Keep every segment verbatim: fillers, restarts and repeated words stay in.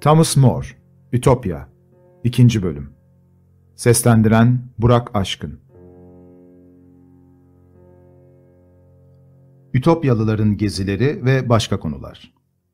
Thomas More, Ütopya ikinci. Bölüm. Seslendiren Burak Aşkın. Ütopyalıların gezileri ve başka konular.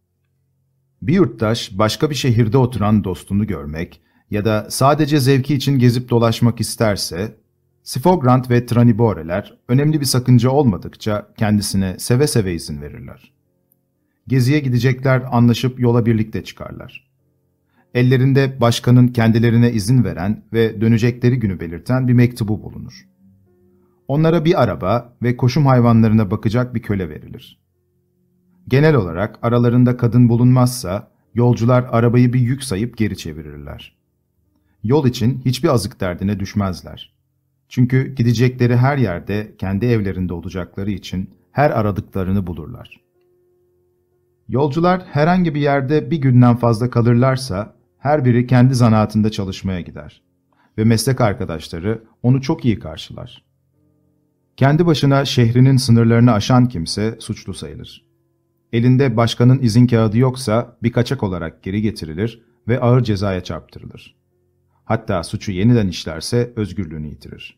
Bir yurttaş başka bir şehirde oturan dostunu görmek ya da sadece zevki için gezip dolaşmak isterse, Sifogrant ve Traniboreler önemli bir sakınca olmadıkça kendisine seve seve izin verirler. Geziye gidecekler, anlaşıp yola birlikte çıkarlar. Ellerinde başkanın kendilerine izin veren ve dönecekleri günü belirten bir mektubu bulunur. Onlara bir araba ve koşum hayvanlarına bakacak bir köle verilir. Genel olarak aralarında kadın bulunmazsa yolcular arabayı bir yük sayıp geri çevirirler. Yol için hiçbir azık derdine düşmezler. Çünkü gidecekleri her yerde kendi evlerinde olacakları için her aradıklarını bulurlar. Yolcular herhangi bir yerde bir günden fazla kalırlarsa her biri kendi zanaatında çalışmaya gider ve meslek arkadaşları onu çok iyi karşılar. Kendi başına şehrinin sınırlarını aşan kimse suçlu sayılır. Elinde başkanın izin kağıdı yoksa bir kaçak olarak geri getirilir ve ağır cezaya çarptırılır. Hatta suçu yeniden işlerse özgürlüğünü yitirir.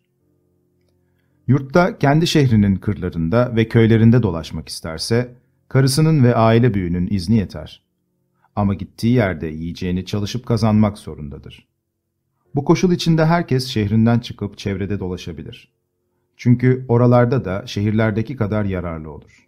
Yurtta kendi şehrinin kırlarında ve köylerinde dolaşmak isterse, karısının ve aile büyüğünün izni yeter. Ama gittiği yerde yiyeceğini çalışıp kazanmak zorundadır. Bu koşul içinde herkes şehrinden çıkıp çevrede dolaşabilir. Çünkü oralarda da şehirlerdeki kadar yararlı olur.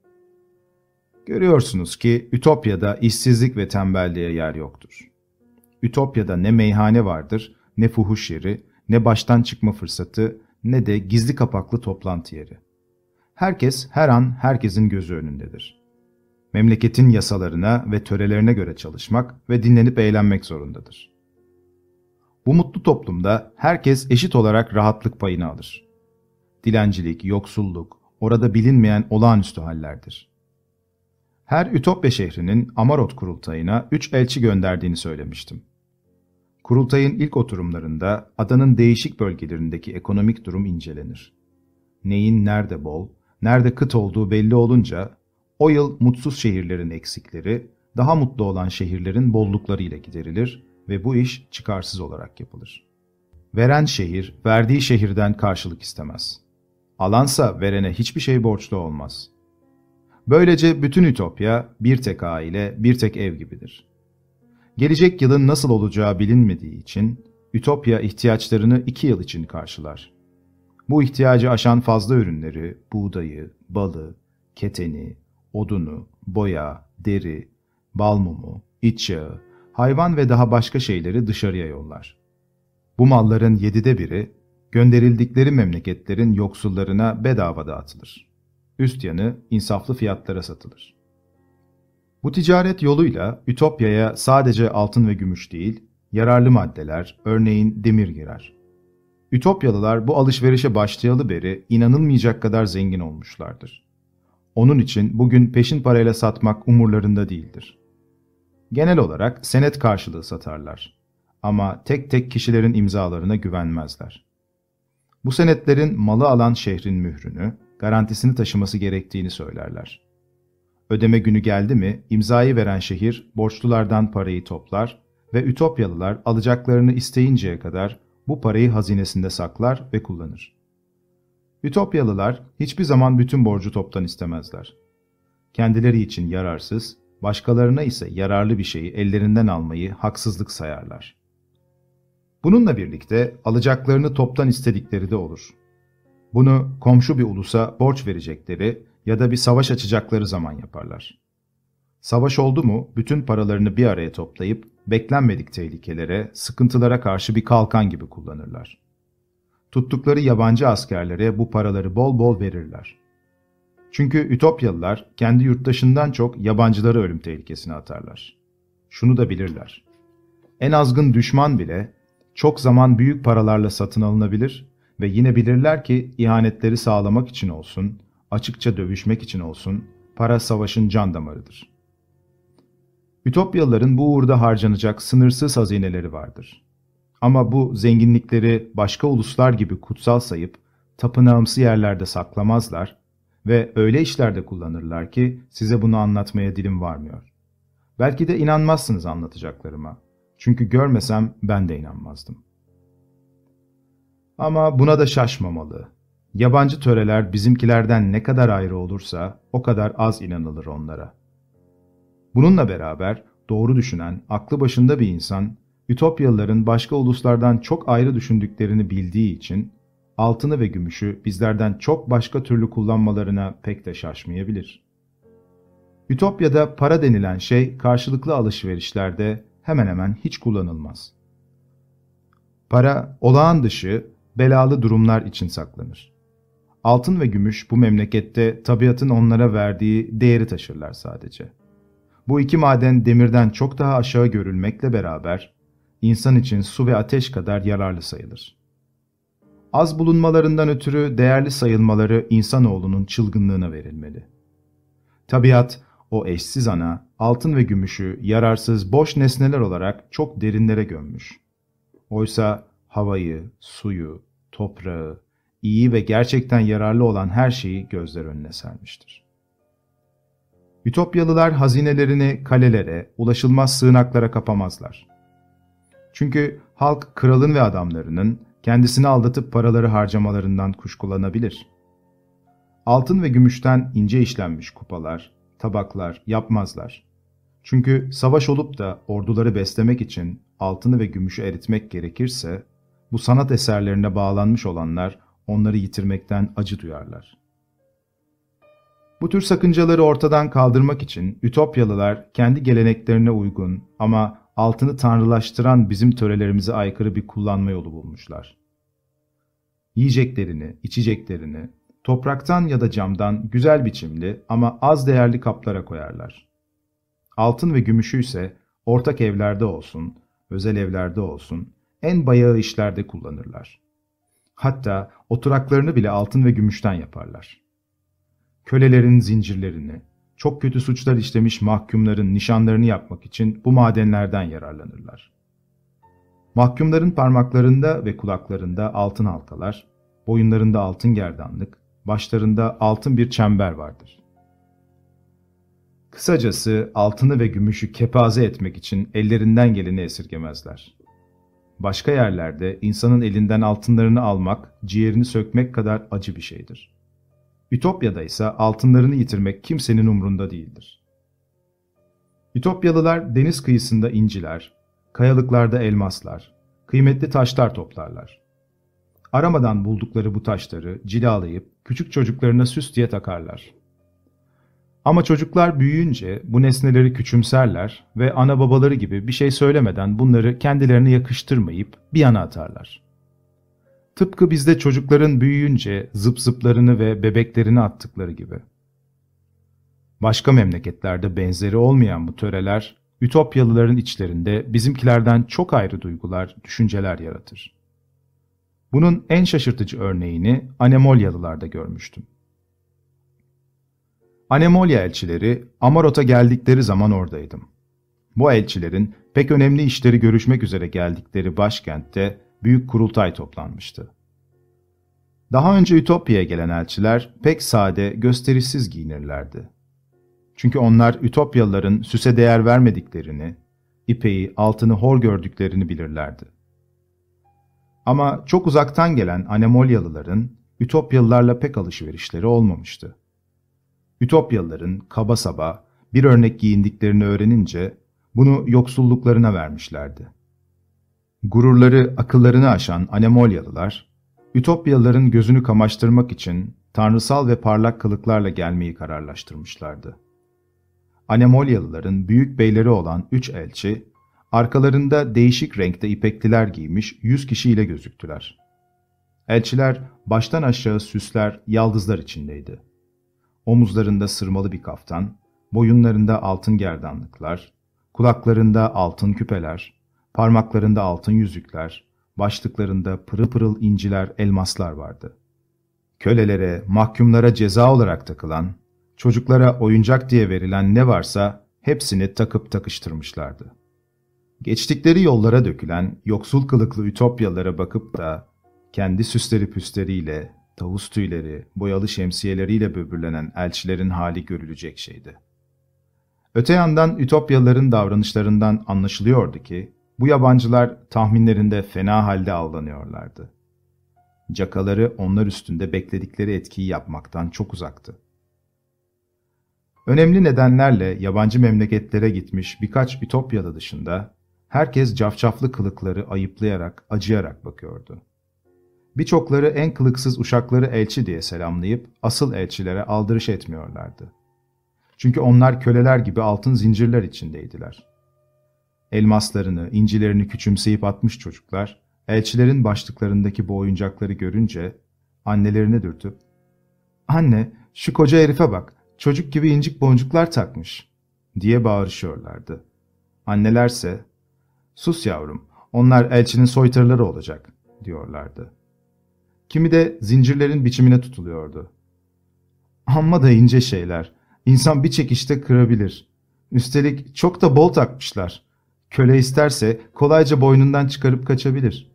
Görüyorsunuz ki Ütopya'da işsizlik ve tembelliğe yer yoktur. Ütopya'da ne meyhane vardır, ne fuhuş yeri, ne baştan çıkma fırsatı, ne de gizli kapaklı toplantı yeri. Herkes her an herkesin gözü önündedir. Memleketin yasalarına ve törelerine göre çalışmak ve dinlenip eğlenmek zorundadır. Bu mutlu toplumda herkes eşit olarak rahatlık payını alır. Dilencilik, yoksulluk, orada bilinmeyen olağanüstü hallerdir. Her Ütopya şehrinin Amarot kurultayına üç elçi gönderdiğini söylemiştim. Kurultayın ilk oturumlarında adanın değişik bölgelerindeki ekonomik durum incelenir. Neyin nerede bol, nerede kıt olduğu belli olunca, o yıl mutsuz şehirlerin eksikleri, daha mutlu olan şehirlerin bolluklarıyla giderilir ve bu iş çıkarsız olarak yapılır. Veren şehir, verdiği şehirden karşılık istemez. Alansa verene hiçbir şey borçlu olmaz. Böylece bütün Ütopya bir tek aile, bir tek ev gibidir. Gelecek yılın nasıl olacağı bilinmediği için, Ütopya ihtiyaçlarını iki yıl için karşılar. Bu ihtiyacı aşan fazla ürünleri, buğdayı, balı, keteni, odunu, boya, deri, bal mumu, iç yağı, hayvan ve daha başka şeyleri dışarıya yollar. Bu malların yedide biri, gönderildikleri memleketlerin yoksullarına bedava dağıtılır. Üst yanı insaflı fiyatlara satılır. Bu ticaret yoluyla Ütopya'ya sadece altın ve gümüş değil, yararlı maddeler, örneğin demir girer. Ütopyalılar bu alışverişe başlayalı beri inanılmayacak kadar zengin olmuşlardır. Onun için bugün peşin parayla satmak umurlarında değildir. Genel olarak senet karşılığı satarlar. Ama tek tek kişilerin imzalarına güvenmezler. Bu senetlerin malı alan şehrin mührünü, garantisini taşıması gerektiğini söylerler. Ödeme günü geldi mi, imzayı veren şehir borçlulardan parayı toplar ve Ütopyalılar alacaklarını isteyinceye kadar bu parayı hazinesinde saklar ve kullanır. Ütopyalılar hiçbir zaman bütün borcu toptan istemezler. Kendileri için yararsız, başkalarına ise yararlı bir şeyi ellerinden almayı haksızlık sayarlar. Bununla birlikte alacaklarını toptan istedikleri de olur. Bunu komşu bir ulusa borç verecekleri ya da bir savaş açacakları zaman yaparlar. Savaş oldu mu bütün paralarını bir araya toplayıp beklenmedik tehlikelere, sıkıntılara karşı bir kalkan gibi kullanırlar. Tuttukları yabancı askerlere bu paraları bol bol verirler. Çünkü Ütopyalılar kendi yurttaşından çok yabancıları ölüm tehlikesine atarlar. Şunu da bilirler. En azgın düşman bile çok zaman büyük paralarla satın alınabilir ve yine bilirler ki ihanetleri sağlamak için olsun, açıkça dövüşmek için olsun, para savaşın can damarıdır. Ütopyalıların bu uğurda harcanacak sınırsız hazineleri vardır. Ama bu zenginlikleri başka uluslar gibi kutsal sayıp tapınağımsı yerlerde saklamazlar ve öyle işlerde kullanırlar ki size bunu anlatmaya dilim varmıyor. Belki de inanmazsınız anlatacaklarıma. Çünkü görmesem ben de inanmazdım. Ama buna da şaşmamalı. Yabancı töreler bizimkilerden ne kadar ayrı olursa o kadar az inanılır onlara. Bununla beraber doğru düşünen, aklı başında bir insan, Ütopyalıların başka uluslardan çok ayrı düşündüklerini bildiği için, altını ve gümüşü bizlerden çok başka türlü kullanmalarına pek de şaşmayabilir. Ütopya'da para denilen şey karşılıklı alışverişlerde hemen hemen hiç kullanılmaz. Para, olağan dışı, belalı durumlar için saklanır. Altın ve gümüş bu memlekette tabiatın onlara verdiği değeri taşırlar sadece. Bu iki maden demirden çok daha aşağı görülmekle beraber, insan için su ve ateş kadar yararlı sayılır. Az bulunmalarından ötürü değerli sayılmaları insanoğlunun çılgınlığına verilmeli. Tabiat, o eşsiz ana, altın ve gümüşü yararsız, boş nesneler olarak çok derinlere gömmüş. Oysa havayı, suyu, toprağı, iyi ve gerçekten yararlı olan her şeyi gözler önüne sermiştir. Ütopyalılar hazinelerini kalelere, ulaşılmaz sığınaklara kapamazlar. Çünkü halk kralın ve adamlarının kendisini aldatıp paraları harcamalarından kuşkulanabilir. Altın ve gümüşten ince işlenmiş kupalar, tabaklar yapmazlar. Çünkü savaş olup da orduları beslemek için altını ve gümüşü eritmek gerekirse, bu sanat eserlerine bağlanmış olanlar onları yitirmekten acı duyarlar. Bu tür sakıncaları ortadan kaldırmak için Ütopyalılar kendi geleneklerine uygun ama altını tanrılaştıran bizim törelerimize aykırı bir kullanma yolu bulmuşlar. Yiyeceklerini, içeceklerini, topraktan ya da camdan güzel biçimli ama az değerli kaplara koyarlar. Altın ve gümüşü ise ortak evlerde olsun, özel evlerde olsun, en bayağı işlerde kullanırlar. Hatta oturaklarını bile altın ve gümüşten yaparlar. Kölelerin zincirlerini, çok kötü suçlar işlemiş mahkumların nişanlarını yapmak için bu madenlerden yararlanırlar. Mahkumların parmaklarında ve kulaklarında altın halkalar, boyunlarında altın gerdanlık, başlarında altın bir çember vardır. Kısacası altını ve gümüşü kepaze etmek için ellerinden geleni esirgemezler. Başka yerlerde insanın elinden altınlarını almak, ciğerini sökmek kadar acı bir şeydir. Ütopya'da ise altınlarını yitirmek kimsenin umrunda değildir. Ütopyalılar deniz kıyısında inciler, kayalıklarda elmaslar, kıymetli taşlar toplarlar. Aramadan buldukları bu taşları cilalayıp küçük çocuklarına süs diye takarlar. Ama çocuklar büyüyünce bu nesneleri küçümserler ve ana babaları gibi bir şey söylemeden bunları kendilerine yakıştırmayıp bir yana atarlar. Tıpkı bizde çocukların büyüyünce zıp zıplarını ve bebeklerini attıkları gibi. Başka memleketlerde benzeri olmayan bu töreler, Ütopyalıların içlerinde bizimkilerden çok ayrı duygular, düşünceler yaratır. Bunun en şaşırtıcı örneğini Anemolyalılarda görmüştüm. Anemolya elçileri Amarot'a geldikleri zaman oradaydım. Bu elçilerin pek önemli işleri görüşmek üzere geldikleri başkentte büyük kurultay toplanmıştı. Daha önce Ütopya'ya gelen elçiler pek sade, gösterişsiz giyinirlerdi. Çünkü onlar Ütopyalıların süse değer vermediklerini, ipeği, altını hor gördüklerini bilirlerdi. Ama çok uzaktan gelen Anemolyalıların Ütopyalılarla pek alışverişleri olmamıştı. Ütopyalıların kaba saba bir örnek giyindiklerini öğrenince bunu yoksulluklarına vermişlerdi. Gururları akıllarını aşan Anemolyalılar, Ütopyalıların gözünü kamaştırmak için tanrısal ve parlak kılıklarla gelmeyi kararlaştırmışlardı. Anemolyalıların büyük beyleri olan üç elçi, arkalarında değişik renkte ipekliler giymiş yüz kişiyle gözüktüler. Elçiler baştan aşağı süsler, yaldızlar içindeydi. Omuzlarında sırmalı bir kaftan, boyunlarında altın gerdanlıklar, kulaklarında altın küpeler, parmaklarında altın yüzükler, başlıklarında pırıl pırıl inciler, elmaslar vardı. Kölelere, mahkumlara ceza olarak takılan, çocuklara oyuncak diye verilen ne varsa hepsini takıp takıştırmışlardı. Geçtikleri yollara dökülen yoksul kılıklı Ütopyalılara bakıp da kendi süsleri püsleriyle, tavus tüyleri, boyalı şemsiyeleriyle böbürlenen elçilerin hali görülecek şeydi. Öte yandan Ütopyalıların davranışlarından anlaşılıyordu ki, bu yabancılar tahminlerinde fena halde aldanıyorlardı. Cakaları onlar üstünde bekledikleri etkiyi yapmaktan çok uzaktı. Önemli nedenlerle yabancı memleketlere gitmiş birkaç Ütopyalı dışında, herkes cafcaflı kılıkları ayıplayarak, acıyarak bakıyordu. Birçokları en kılıksız uşakları elçi diye selamlayıp, asıl elçilere aldırış etmiyorlardı. Çünkü onlar köleler gibi altın zincirler içindeydiler. Elmaslarını, incilerini küçümseyip atmış çocuklar, elçilerin başlıklarındaki bu oyuncakları görünce, annelerini dürtüp, ''Anne, şu koca herife bak, çocuk gibi incik boncuklar takmış.'' diye bağırışıyorlardı. Annelerse, ''Sus yavrum, onlar elçinin soytarıları olacak.'' diyorlardı. Kimi de zincirlerin biçimine tutuluyordu. ''Amma da ince şeyler, insan bir çekişte kırabilir. Üstelik çok da bol takmışlar. Köle isterse kolayca boynundan çıkarıp kaçabilir.''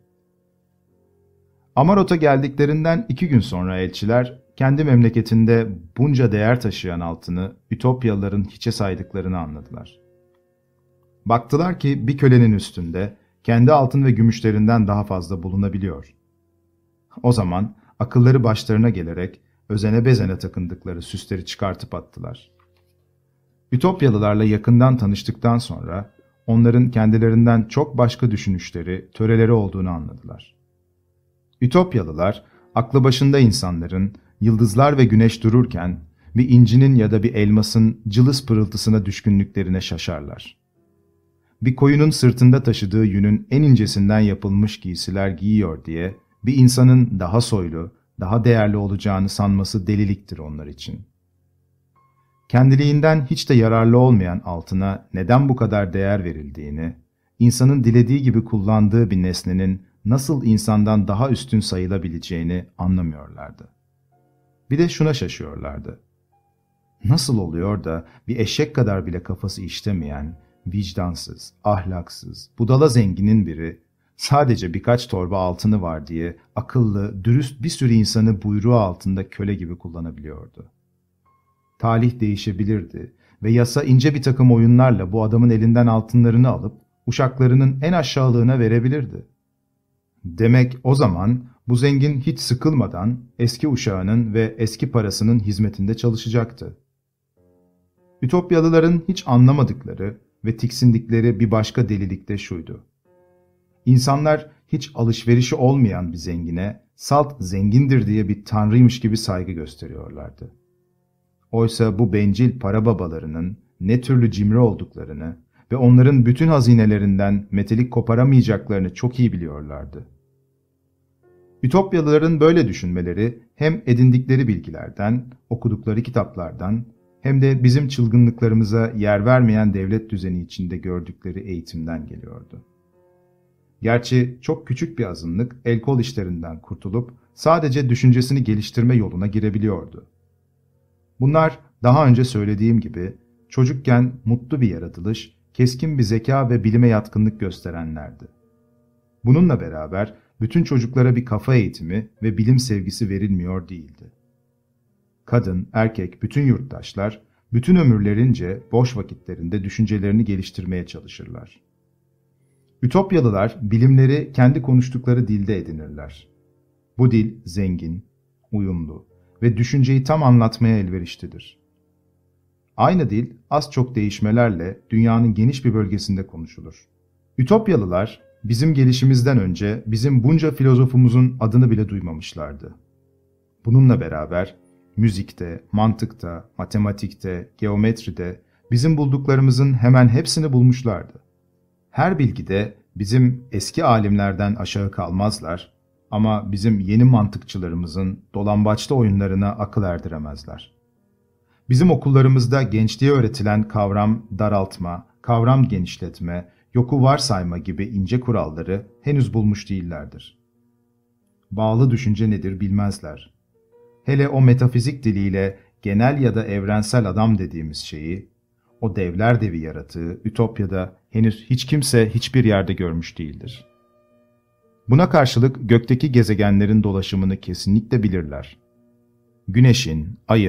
Amarot'a geldiklerinden iki gün sonra elçiler, kendi memleketinde bunca değer taşıyan altını Ütopyalıların hiçe saydıklarını anladılar. Baktılar ki bir kölenin üstünde kendi altın ve gümüşlerinden daha fazla bulunabiliyor. O zaman akılları başlarına gelerek özene bezene takındıkları süsleri çıkartıp attılar. Ütopyalılarla yakından tanıştıktan sonra onların kendilerinden çok başka düşünüşleri, töreleri olduğunu anladılar. Ütopyalılar, aklı başında insanların yıldızlar ve güneş dururken bir incinin ya da bir elmasın cılız pırıltısına düşkünlüklerine şaşarlar. Bir koyunun sırtında taşıdığı yünün en incesinden yapılmış giysiler giyiyor diye bir insanın daha soylu, daha değerli olacağını sanması deliliktir onlar için. Kendiliğinden hiç de yararlı olmayan altına neden bu kadar değer verildiğini, insanın dilediği gibi kullandığı bir nesnenin nasıl insandan daha üstün sayılabileceğini anlamıyorlardı. Bir de şuna şaşıyorlardı. Nasıl oluyor da bir eşek kadar bile kafası işlemeyen, vicdansız, ahlaksız, budala zenginin biri, sadece birkaç torba altını var diye akıllı, dürüst bir sürü insanı buyruğu altında köle gibi kullanabiliyordu. Talih değişebilirdi ve yasa ince bir takım oyunlarla bu adamın elinden altınlarını alıp uşaklarının en aşağılığına verebilirdi. Demek o zaman bu zengin hiç sıkılmadan eski uşağının ve eski parasının hizmetinde çalışacaktı. Ütopyalıların hiç anlamadıkları ve tiksindikleri bir başka delilik de şuydu. İnsanlar hiç alışverişi olmayan bir zengine salt zengindir diye bir tanrıymış gibi saygı gösteriyorlardı. Oysa bu bencil para babalarının ne türlü cimri olduklarını ve onların bütün hazinelerinden metelik koparamayacaklarını çok iyi biliyorlardı. Ütopyalıların böyle düşünmeleri hem edindikleri bilgilerden, okudukları kitaplardan hem de bizim çılgınlıklarımıza yer vermeyen devlet düzeni içinde gördükleri eğitimden geliyordu. Gerçi çok küçük bir azınlık el kol işlerinden kurtulup sadece düşüncesini geliştirme yoluna girebiliyordu. Bunlar daha önce söylediğim gibi çocukken mutlu bir yaratılış, keskin bir zeka ve bilime yatkınlık gösterenlerdi. Bununla beraber bütün çocuklara bir kafa eğitimi ve bilim sevgisi verilmiyor değildi. Kadın, erkek, bütün yurttaşlar, bütün ömürlerince boş vakitlerinde düşüncelerini geliştirmeye çalışırlar. Ütopyalılar bilimleri kendi konuştukları dilde edinirler. Bu dil zengin, uyumlu ve düşünceyi tam anlatmaya elverişlidir. Aynı dil az çok değişmelerle dünyanın geniş bir bölgesinde konuşulur. Ütopyalılar bizim gelişimizden önce bizim bunca filozofumuzun adını bile duymamışlardı. Bununla beraber müzikte, mantıkta, matematikte, geometride bizim bulduklarımızın hemen hepsini bulmuşlardı. Her bilgide bizim eski alimlerden aşağı kalmazlar ama bizim yeni mantıkçılarımızın dolambaçlı oyunlarına akıl erdiremezler. Bizim okullarımızda gençliğe öğretilen kavram daraltma, kavram genişletme, yoku varsayma gibi ince kuralları henüz bulmuş değillerdir. Bağlı düşünce nedir bilmezler. Hele o metafizik diliyle genel ya da evrensel adam dediğimiz şeyi, o devler devi yaratığı Ütopya'da henüz hiç kimse hiçbir yerde görmüş değildir. Buna karşılık gökteki gezegenlerin dolaşımını kesinlikle bilirler. Güneşin, ayın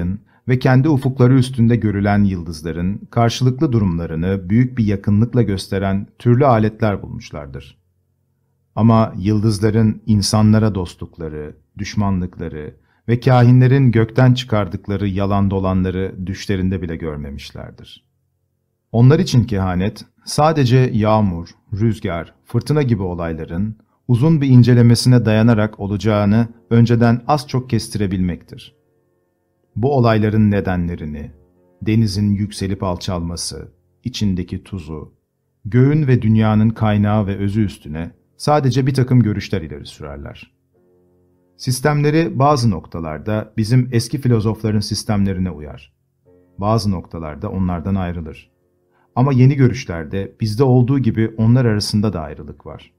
ve kendi ufukları üstünde görülen yıldızların karşılıklı durumlarını büyük bir yakınlıkla gösteren türlü aletler bulmuşlardır. Ama yıldızların insanlara dostlukları, düşmanlıkları ve kâhinlerin gökten çıkardıkları yalan dolanları düşlerinde bile görmemişlerdir. Onlar için kehanet, sadece yağmur, rüzgar, fırtına gibi olayların uzun bir incelemesine dayanarak olacağını önceden az çok kestirebilmektir. Bu olayların nedenlerini, denizin yükselip alçalması, içindeki tuzu, göğün ve dünyanın kaynağı ve özü üstüne sadece bir takım görüşler ileri sürerler. Sistemleri bazı noktalarda bizim eski filozofların sistemlerine uyar. Bazı noktalarda onlardan ayrılır. Ama yeni görüşlerde bizde olduğu gibi onlar arasında da ayrılık var.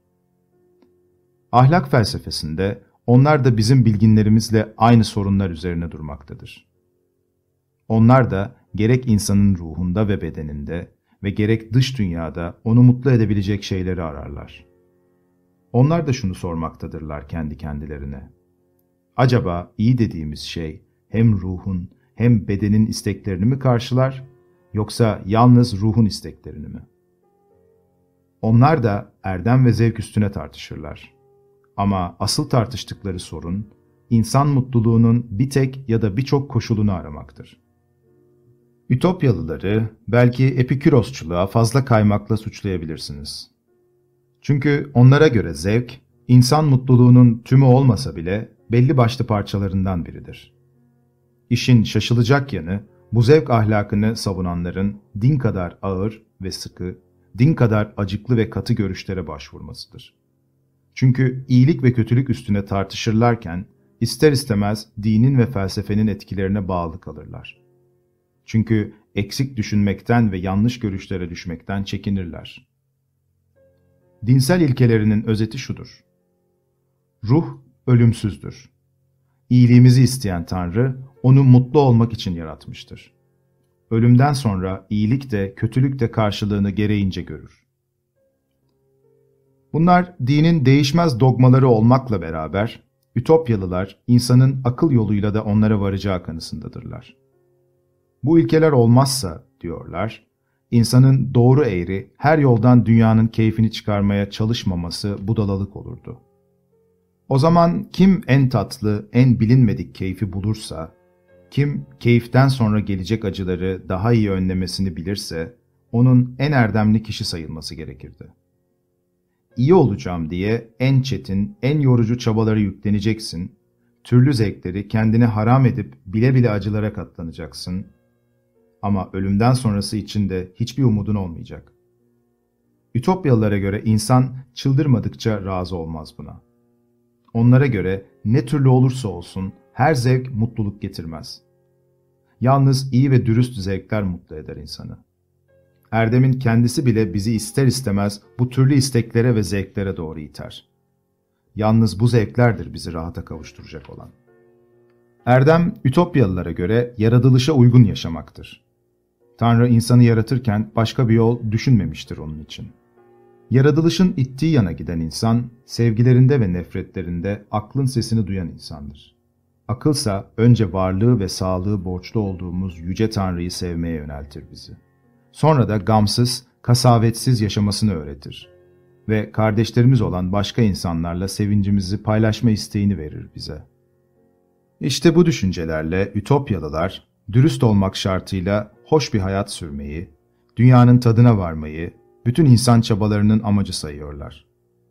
Ahlak felsefesinde onlar da bizim bilginlerimizle aynı sorunlar üzerine durmaktadır. Onlar da gerek insanın ruhunda ve bedeninde ve gerek dış dünyada onu mutlu edebilecek şeyleri ararlar. Onlar da şunu sormaktadırlar kendi kendilerine. Acaba iyi dediğimiz şey hem ruhun hem bedenin isteklerini mi karşılar, yoksa yalnız ruhun isteklerini mi? Onlar da erdem ve zevk üstüne tartışırlar. Ama asıl tartıştıkları sorun, insan mutluluğunun bir tek ya da birçok koşulunu aramaktır. Ütopyalıları belki Epikürosçuluğa fazla kaymakla suçlayabilirsiniz. Çünkü onlara göre zevk, insan mutluluğunun tümü olmasa bile belli başlı parçalarından biridir. İşin şaşılacak yanı, bu zevk ahlakını savunanların din kadar ağır ve sıkı, din kadar acıklı ve katı görüşlere başvurmasıdır. Çünkü iyilik ve kötülük üstüne tartışırlarken, ister istemez dinin ve felsefenin etkilerine bağlı kalırlar. Çünkü eksik düşünmekten ve yanlış görüşlere düşmekten çekinirler. Dinsel ilkelerinin özeti şudur: ruh ölümsüzdür. İyiliğimizi isteyen Tanrı, onu mutlu olmak için yaratmıştır. Ölümden sonra iyilik de kötülük de karşılığını gereğince görür. Bunlar dinin değişmez dogmaları olmakla beraber, Ütopyalılar insanın akıl yoluyla da onlara varacağı kanısındadırlar. Bu ilkeler olmazsa, diyorlar, insanın doğru eğri her yoldan dünyanın keyfini çıkarmaya çalışmaması budalalık olurdu. O zaman kim en tatlı, en bilinmedik keyfi bulursa, kim keyiften sonra gelecek acıları daha iyi önlemesini bilirse, onun en erdemli kişi sayılması gerekirdi. İyi olacağım diye en çetin, en yorucu çabaları yükleneceksin, türlü zevkleri kendine haram edip bile bile acılara katlanacaksın, ama ölümden sonrası için de hiçbir umudun olmayacak. Ütopyalılara göre insan çıldırmadıkça razı olmaz buna. Onlara göre ne türlü olursa olsun her zevk mutluluk getirmez. Yalnız iyi ve dürüst zevkler mutlu eder insanı. Erdemin kendisi bile bizi ister istemez bu türlü isteklere ve zevklere doğru iter. Yalnız bu zevklerdir bizi rahata kavuşturacak olan. Erdem, Ütopyalılara göre yaratılışa uygun yaşamaktır. Tanrı insanı yaratırken başka bir yol düşünmemiştir onun için. Yaratılışın ittiği yana giden insan, sevgilerinde ve nefretlerinde aklın sesini duyan insandır. Akılsa önce varlığı ve sağlığı borçlu olduğumuz Yüce Tanrı'yı sevmeye yöneltir bizi. Sonra da gamsız, kasavetsiz yaşamasını öğretir. Ve kardeşlerimiz olan başka insanlarla sevincimizi paylaşma isteğini verir bize. İşte bu düşüncelerle Ütopyalılar, dürüst olmak şartıyla hoş bir hayat sürmeyi, dünyanın tadına varmayı, bütün insan çabalarının amacı sayıyorlar.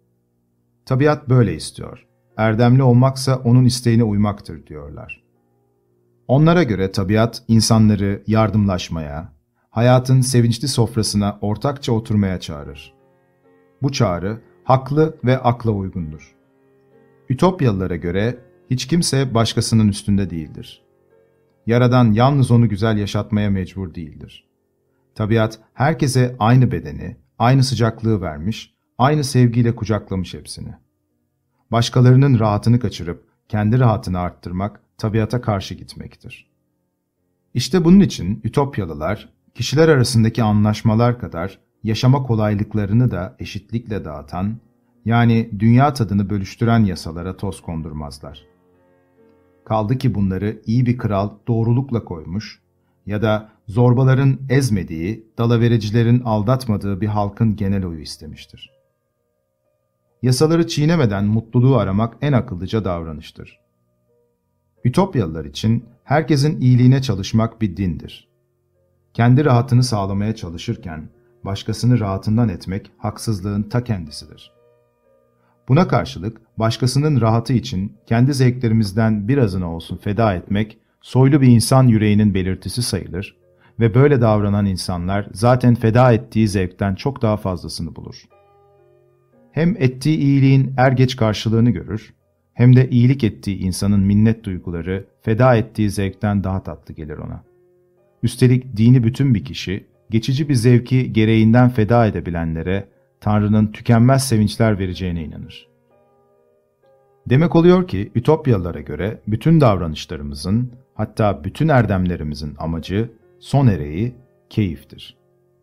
Tabiat böyle istiyor. Erdemli olmaksa onun isteğine uymaktır diyorlar. Onlara göre tabiat insanları yardımlaşmaya, hayatın sevinçli sofrasına ortakça oturmaya çağırır. Bu çağrı haklı ve akla uygundur. Ütopyalılara göre hiç kimse başkasının üstünde değildir. Yaradan yalnız onu güzel yaşatmaya mecbur değildir. Tabiat herkese aynı bedeni, aynı sıcaklığı vermiş, aynı sevgiyle kucaklamış hepsini. Başkalarının rahatını kaçırıp kendi rahatını arttırmak tabiata karşı gitmektir. İşte bunun için Ütopyalılar, kişiler arasındaki anlaşmalar kadar yaşama kolaylıklarını da eşitlikle dağıtan, yani dünya tadını bölüştüren yasalara toz kondurmazlar. Kaldı ki bunları iyi bir kral doğrulukla koymuş ya da zorbaların ezmediği, dalavericilerin aldatmadığı bir halkın genel oyu istemiştir. Yasaları çiğnemeden mutluluğu aramak en akıllıca davranıştır. Ütopyalılar için herkesin iyiliğine çalışmak bir dindir. Kendi rahatını sağlamaya çalışırken başkasını rahatından etmek haksızlığın ta kendisidir. Buna karşılık başkasının rahatı için kendi zevklerimizden birazını olsun feda etmek soylu bir insan yüreğinin belirtisi sayılır ve böyle davranan insanlar zaten feda ettiği zevkten çok daha fazlasını bulur. Hem ettiği iyiliğin er geç karşılığını görür, hem de iyilik ettiği insanın minnet duyguları feda ettiği zevkten daha tatlı gelir ona. Üstelik dini bütün bir kişi, geçici bir zevki gereğinden feda edebilenlere Tanrı'nın tükenmez sevinçler vereceğine inanır. Demek oluyor ki Ütopyalılara göre bütün davranışlarımızın, hatta bütün erdemlerimizin amacı, son ereği keyiftir.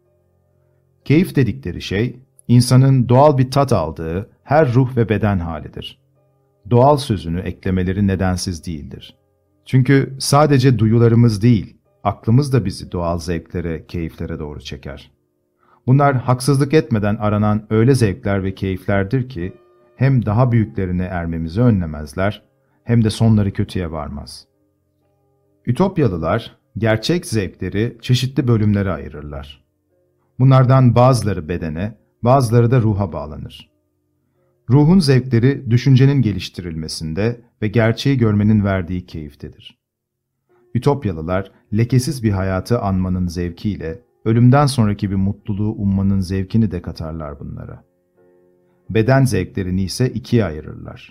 Keyif dedikleri şey, insanın doğal bir tat aldığı her ruh ve beden halidir. Doğal sözünü eklemeleri nedensiz değildir. Çünkü sadece duyularımız değil, aklımız da bizi doğal zevklere, keyiflere doğru çeker. Bunlar haksızlık etmeden aranan öyle zevkler ve keyiflerdir ki, hem daha büyüklerine ermemizi önlemezler, hem de sonları kötüye varmaz. Ütopyalılar, gerçek zevkleri çeşitli bölümlere ayırırlar. Bunlardan bazıları bedene, bazıları da ruha bağlanır. Ruhun zevkleri düşüncenin geliştirilmesinde ve gerçeği görmenin verdiği keyiftedir. Ütopyalılar, lekesiz bir hayatı anmanın zevkiyle, ölümden sonraki bir mutluluğu ummanın zevkini de katarlar bunlara. Beden zevklerini ise ikiye ayırırlar.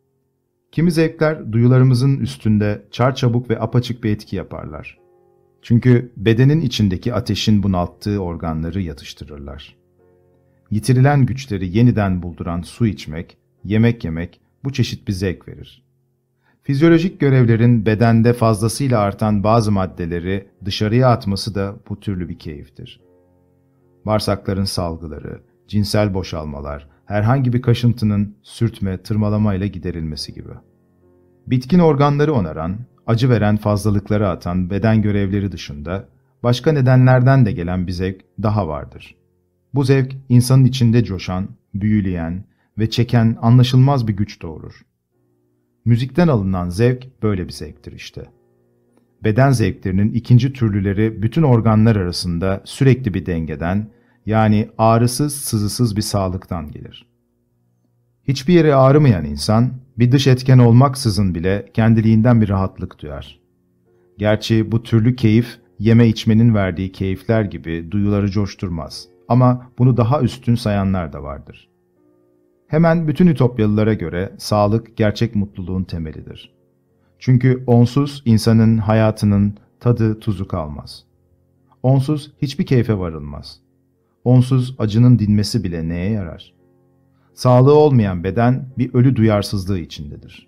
Kimi zevkler duyularımızın üstünde çarçabuk ve apaçık bir etki yaparlar. Çünkü bedenin içindeki ateşin bunalttığı organları yatıştırırlar. Yitirilen güçleri yeniden bulduran su içmek, yemek yemek bu çeşit bir zevk verir. Fizyolojik görevlerin bedende fazlasıyla artan bazı maddeleri dışarıya atması da bu türlü bir keyiftir. Bağırsakların salgıları, cinsel boşalmalar, herhangi bir kaşıntının sürtme, tırmalamayla giderilmesi gibi. Bitkin organları onaran, acı veren fazlalıkları atan beden görevleri dışında başka nedenlerden de gelen bir zevk daha vardır. Bu zevk insanın içinde coşan, büyüleyen ve çeken anlaşılmaz bir güç doğurur. Müzikten alınan zevk böyle bir zevktir işte. Beden zevklerinin ikinci türlüleri bütün organlar arasında sürekli bir dengeden, yani ağrısız, sızısız bir sağlıktan gelir. Hiçbir yere ağrımayan insan, bir dış etken olmaksızın bile kendiliğinden bir rahatlık duyar. Gerçi bu türlü keyif, yeme içmenin verdiği keyifler gibi duyuları coşturmaz. Ama bunu daha üstün sayanlar da vardır. Hemen bütün Ütopyalılara göre sağlık gerçek mutluluğun temelidir. Çünkü onsuz insanın hayatının tadı tuzu kalmaz. Onsuz hiçbir keyfe varılmaz. Onsuz acının dinmesi bile neye yarar? Sağlığı olmayan beden bir ölü duyarsızlığı içindedir.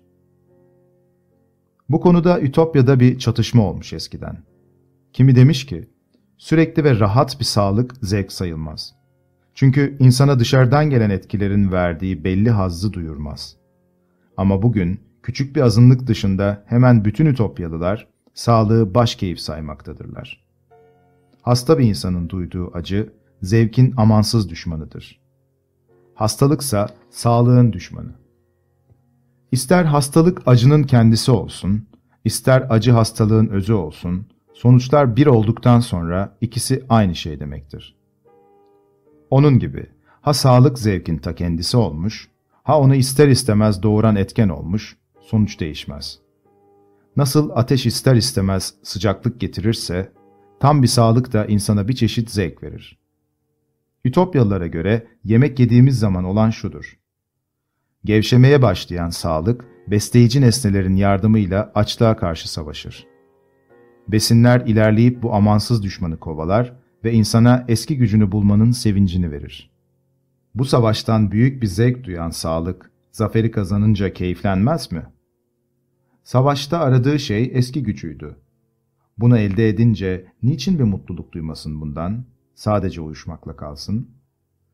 Bu konuda Ütopya'da bir çatışma olmuş eskiden. Kimi demiş ki, sürekli ve rahat bir sağlık zevk sayılmaz. Çünkü insana dışarıdan gelen etkilerin verdiği belli hazzı duyurmaz. Ama bugün küçük bir azınlık dışında hemen bütün Ütopyalılar sağlığı baş keyif saymaktadırlar. Hasta bir insanın duyduğu acı, zevkin amansız düşmanıdır. Hastalıksa sağlığın düşmanı. İster hastalık acının kendisi olsun, ister acı hastalığın özü olsun, sonuçlar bir olduktan sonra ikisi aynı şey demektir. Onun gibi ha sağlık zevkin ta kendisi olmuş, ha onu ister istemez doğuran etken olmuş, sonuç değişmez. Nasıl ateş ister istemez sıcaklık getirirse, tam bir sağlık da insana bir çeşit zevk verir. Ütopyalılara göre yemek yediğimiz zaman olan şudur. Gevşemeye başlayan sağlık, besleyici nesnelerin yardımıyla açlığa karşı savaşır. Besinler ilerleyip bu amansız düşmanı kovalar ve insana eski gücünü bulmanın sevincini verir. Bu savaştan büyük bir zevk duyan sağlık, zaferi kazanınca keyiflenmez mi? Savaşta aradığı şey eski gücüydü. Bunu elde edince niçin bir mutluluk duymasın bundan? Sadece uyuşmakla kalsın.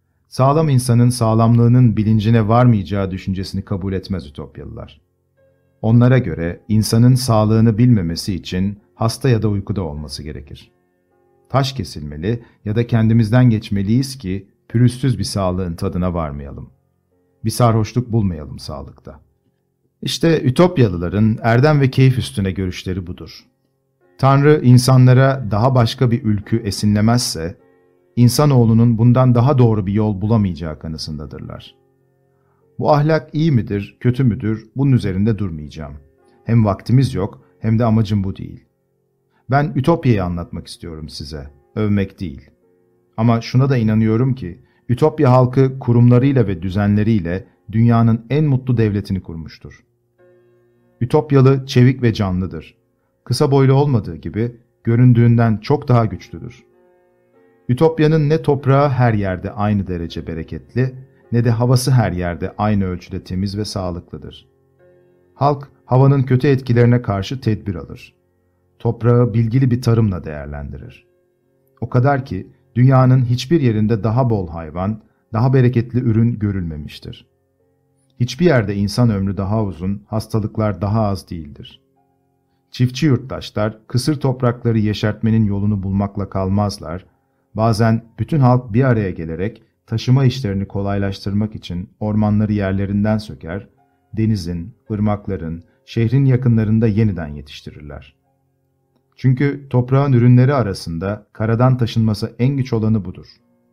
Sağlam insanın sağlamlığının bilincine varmayacağı düşüncesini kabul etmez Ütopyalılar. Onlara göre insanın sağlığını bilmemesi için hasta ya da uykuda olması gerekir. Taş kesilmeli ya da kendimizden geçmeliyiz ki pürüzsüz bir sağlığın tadına varmayalım. Bir sarhoşluk bulmayalım sağlıkta. İşte Ütopyalıların erdem ve keyif üstüne görüşleri budur. Tanrı insanlara daha başka bir ülkü esinlemezse, insanoğlunun bundan daha doğru bir yol bulamayacağı kanısındadırlar. Bu ahlak iyi midir, kötü müdür, bunun üzerinde durmayacağım. Hem vaktimiz yok, hem de amacım bu değil. Ben Ütopya'yı anlatmak istiyorum size, övmek değil. Ama şuna da inanıyorum ki, Ütopya halkı kurumlarıyla ve düzenleriyle dünyanın en mutlu devletini kurmuştur. Ütopyalı çevik ve canlıdır. Kısa boylu olmadığı gibi göründüğünden çok daha güçlüdür. Ütopya'nın ne toprağı her yerde aynı derece bereketli, ne de havası her yerde aynı ölçüde temiz ve sağlıklıdır. Halk, havanın kötü etkilerine karşı tedbir alır. Toprağı bilgili bir tarımla değerlendirir. O kadar ki dünyanın hiçbir yerinde daha bol hayvan, daha bereketli ürün görülmemiştir. Hiçbir yerde insan ömrü daha uzun, hastalıklar daha az değildir. Çiftçi yurttaşlar, kısır toprakları yeşertmenin yolunu bulmakla kalmazlar, bazen bütün halk bir araya gelerek taşıma işlerini kolaylaştırmak için ormanları yerlerinden söker, denizin, ırmakların, şehrin yakınlarında yeniden yetiştirirler. Çünkü toprağın ürünleri arasında karadan taşınması en güç olanı budur.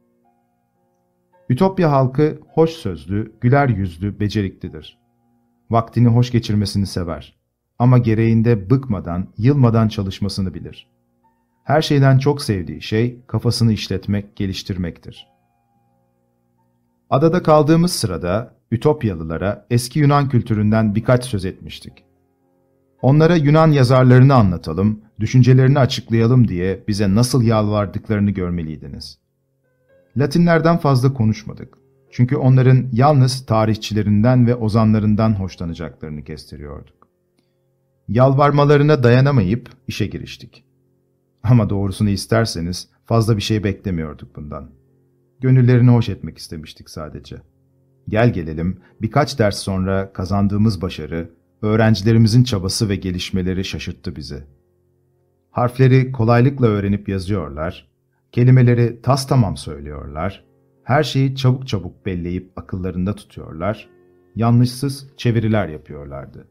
Ütopya halkı hoş sözlü, güler yüzlü, beceriklidir. Vaktini hoş geçirmesini sever. Ama gereğinde bıkmadan, yılmadan çalışmasını bilir. Her şeyden çok sevdiği şey kafasını işletmek, geliştirmektir. Adada kaldığımız sırada Ütopyalılara eski Yunan kültüründen birkaç söz etmiştik. Onlara Yunan yazarlarını anlatalım, düşüncelerini açıklayalım diye bize nasıl yalvardıklarını görmeliydiniz. Latinlerden fazla konuşmadık. Çünkü onların yalnız tarihçilerinden ve ozanlarından hoşlanacaklarını kestiriyorduk. Yalvarmalarına dayanamayıp işe giriştik. Ama doğrusunu isterseniz fazla bir şey beklemiyorduk bundan. Gönüllerini hoş etmek istemiştik sadece. Gel gelelim birkaç ders sonra kazandığımız başarı, öğrencilerimizin çabası ve gelişmeleri şaşırttı bizi. Harfleri kolaylıkla öğrenip yazıyorlar, kelimeleri tastamam söylüyorlar, her şeyi çabuk çabuk belleyip akıllarında tutuyorlar, yanlışsız çeviriler yapıyorlardı.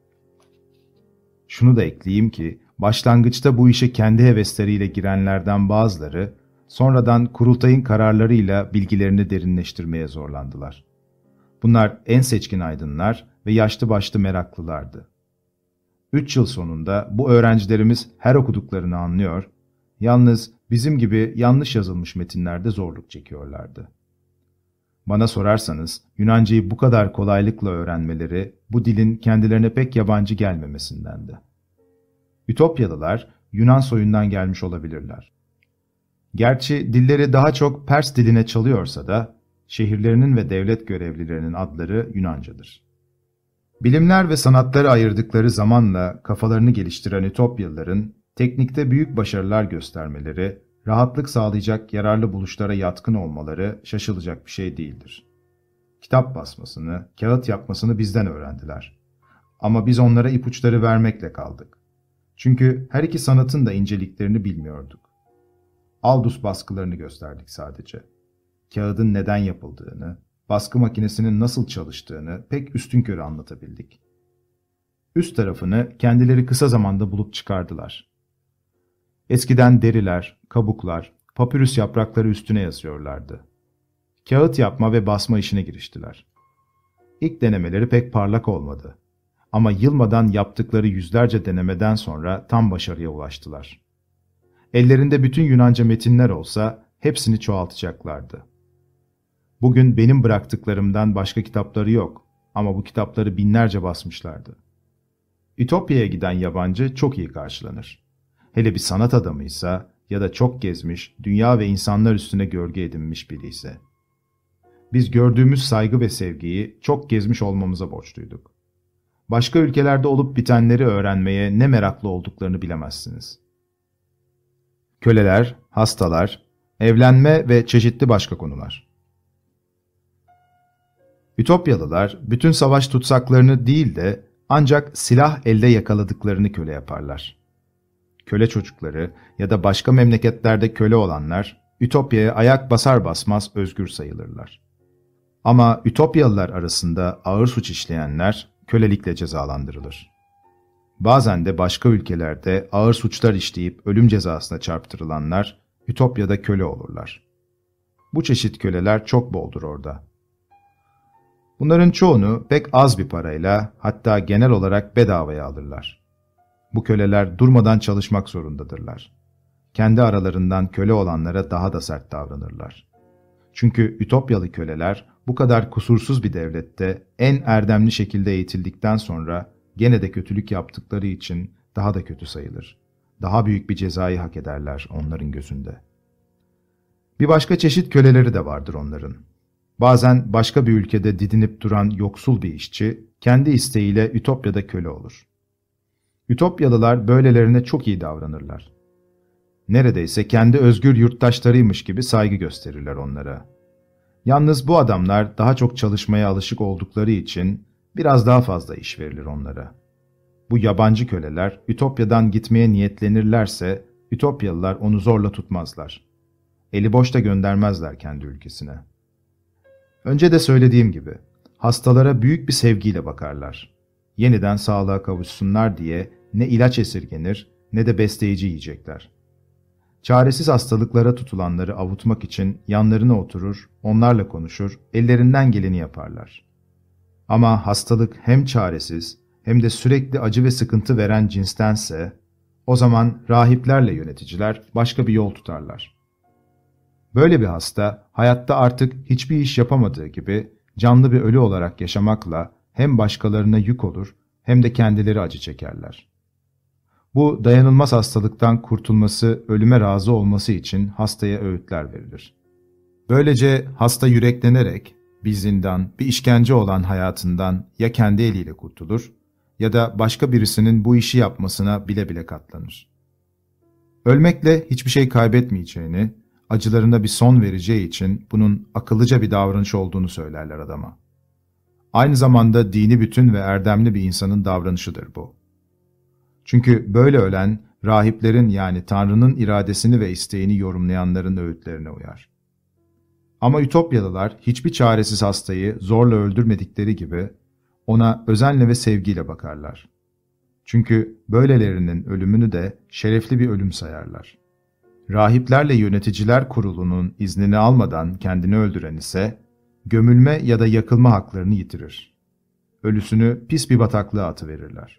Şunu da ekleyeyim ki, başlangıçta bu işe kendi hevesleriyle girenlerden bazıları, sonradan kurultayın kararlarıyla bilgilerini derinleştirmeye zorlandılar. Bunlar en seçkin aydınlar ve yaşlı başlı meraklılardı. Üç yıl sonunda bu öğrencilerimiz her okuduklarını anlıyor, yalnız bizim gibi yanlış yazılmış metinlerde zorluk çekiyorlardı. Bana sorarsanız Yunancayı bu kadar kolaylıkla öğrenmeleri bu dilin kendilerine pek yabancı gelmemesindendi. Ütopyalılar Yunan soyundan gelmiş olabilirler. Gerçi dilleri daha çok Pers diline çalıyorsa da şehirlerinin ve devlet görevlilerinin adları Yunancadır. Bilimler ve sanatları ayırdıkları zamanla kafalarını geliştiren Ütopyalıların teknikte büyük başarılar göstermeleri, rahatlık sağlayacak yararlı buluşlara yatkın olmaları şaşılacak bir şey değildir. Kitap basmasını, kağıt yapmasını bizden öğrendiler. Ama biz onlara ipuçları vermekle kaldık. Çünkü her iki sanatın da inceliklerini bilmiyorduk. Aldus baskılarını gösterdik sadece. Kağıdın neden yapıldığını, baskı makinesinin nasıl çalıştığını pek üstünkörü anlatabildik. Üst tarafını kendileri kısa zamanda bulup çıkardılar. Eskiden deriler, kabuklar, papyrus yaprakları üstüne yazıyorlardı. Kağıt yapma ve basma işine giriştiler. İlk denemeleri pek parlak olmadı. Ama yılmadan yaptıkları yüzlerce denemeden sonra tam başarıya ulaştılar. Ellerinde bütün Yunanca metinler olsa hepsini çoğaltacaklardı. Bugün benim bıraktıklarımdan başka kitapları yok ama bu kitapları binlerce basmışlardı. Ütopya'ya giden yabancı çok iyi karşılanır. Hele bir sanat adamıysa ya da çok gezmiş, dünya ve insanlar üstüne gölge edinmiş biri ise. Biz gördüğümüz saygı ve sevgiyi çok gezmiş olmamıza borçluyduk. Başka ülkelerde olup bitenleri öğrenmeye ne meraklı olduklarını bilemezsiniz. Köleler, hastalar, evlenme ve çeşitli başka konular. Ütopyalılar bütün savaş tutsaklarını değil de Ancak silah elde yakaladıklarını köle yaparlar. Köle çocukları ya da başka memleketlerde köle olanlar, Ütopya'ya ayak basar basmaz özgür sayılırlar. Ama Ütopyalılar arasında ağır suç işleyenler kölelikle cezalandırılır. Bazen de başka ülkelerde ağır suçlar işleyip ölüm cezasına çarptırılanlar Ütopya'da köle olurlar. Bu çeşit köleler çok boldur orada. Bunların çoğunu pek az bir parayla, hatta genel olarak bedavaya alırlar. Bu köleler durmadan çalışmak zorundadırlar. Kendi aralarından köle olanlara daha da sert davranırlar. Çünkü Ütopyalı köleler bu kadar kusursuz bir devlette en erdemli şekilde eğitildikten sonra gene de kötülük yaptıkları için daha da kötü sayılır. Daha büyük bir cezayı hak ederler onların gözünde. Bir başka çeşit köleleri de vardır onların. Bazen başka bir ülkede didinip duran yoksul bir işçi, kendi isteğiyle Ütopya'da köle olur. Ütopyalılar böylelerine çok iyi davranırlar. Neredeyse kendi özgür yurttaşlarıymış gibi saygı gösterirler onlara. Yalnız bu adamlar daha çok çalışmaya alışık oldukları için biraz daha fazla iş verilir onlara. Bu yabancı köleler Ütopya'dan gitmeye niyetlenirlerse, Ütopyalılar onu zorla tutmazlar. Eli boş da göndermezler kendi ülkesine. Önce de söylediğim gibi, hastalara büyük bir sevgiyle bakarlar. Yeniden sağlığa kavuşsunlar diye ne ilaç esirgenir ne de besleyici yiyecekler. Çaresiz hastalıklara tutulanları avutmak için yanlarına oturur, onlarla konuşur, ellerinden geleni yaparlar. Ama hastalık hem çaresiz hem de sürekli acı ve sıkıntı veren cinstense, o zaman rahiplerle yöneticiler başka bir yol tutarlar. Böyle bir hasta, hayatta artık hiçbir iş yapamadığı gibi canlı bir ölü olarak yaşamakla hem başkalarına yük olur hem de kendileri acı çekerler. Bu dayanılmaz hastalıktan kurtulması, ölüme razı olması için hastaya öğütler verilir. Böylece hasta yüreklenerek bir zindan, bir işkence olan hayatından ya kendi eliyle kurtulur ya da başka birisinin bu işi yapmasına bile bile katlanır. Ölmekle hiçbir şey kaybetmeyeceğini, acılarına bir son vereceği için bunun akıllıca bir davranış olduğunu söylerler adama. Aynı zamanda dini bütün ve erdemli bir insanın davranışıdır bu. Çünkü böyle ölen, rahiplerin yani Tanrı'nın iradesini ve isteğini yorumlayanların öğütlerine uyar. Ama Ütopyalılar hiçbir çaresiz hastayı zorla öldürmedikleri gibi ona özenle ve sevgiyle bakarlar. Çünkü böylelerinin ölümünü de şerefli bir ölüm sayarlar. Rahiplerle yöneticiler kurulunun iznini almadan kendini öldüren ise gömülme ya da yakılma haklarını yitirir. Ölüsünü pis bir bataklığa atıverirler.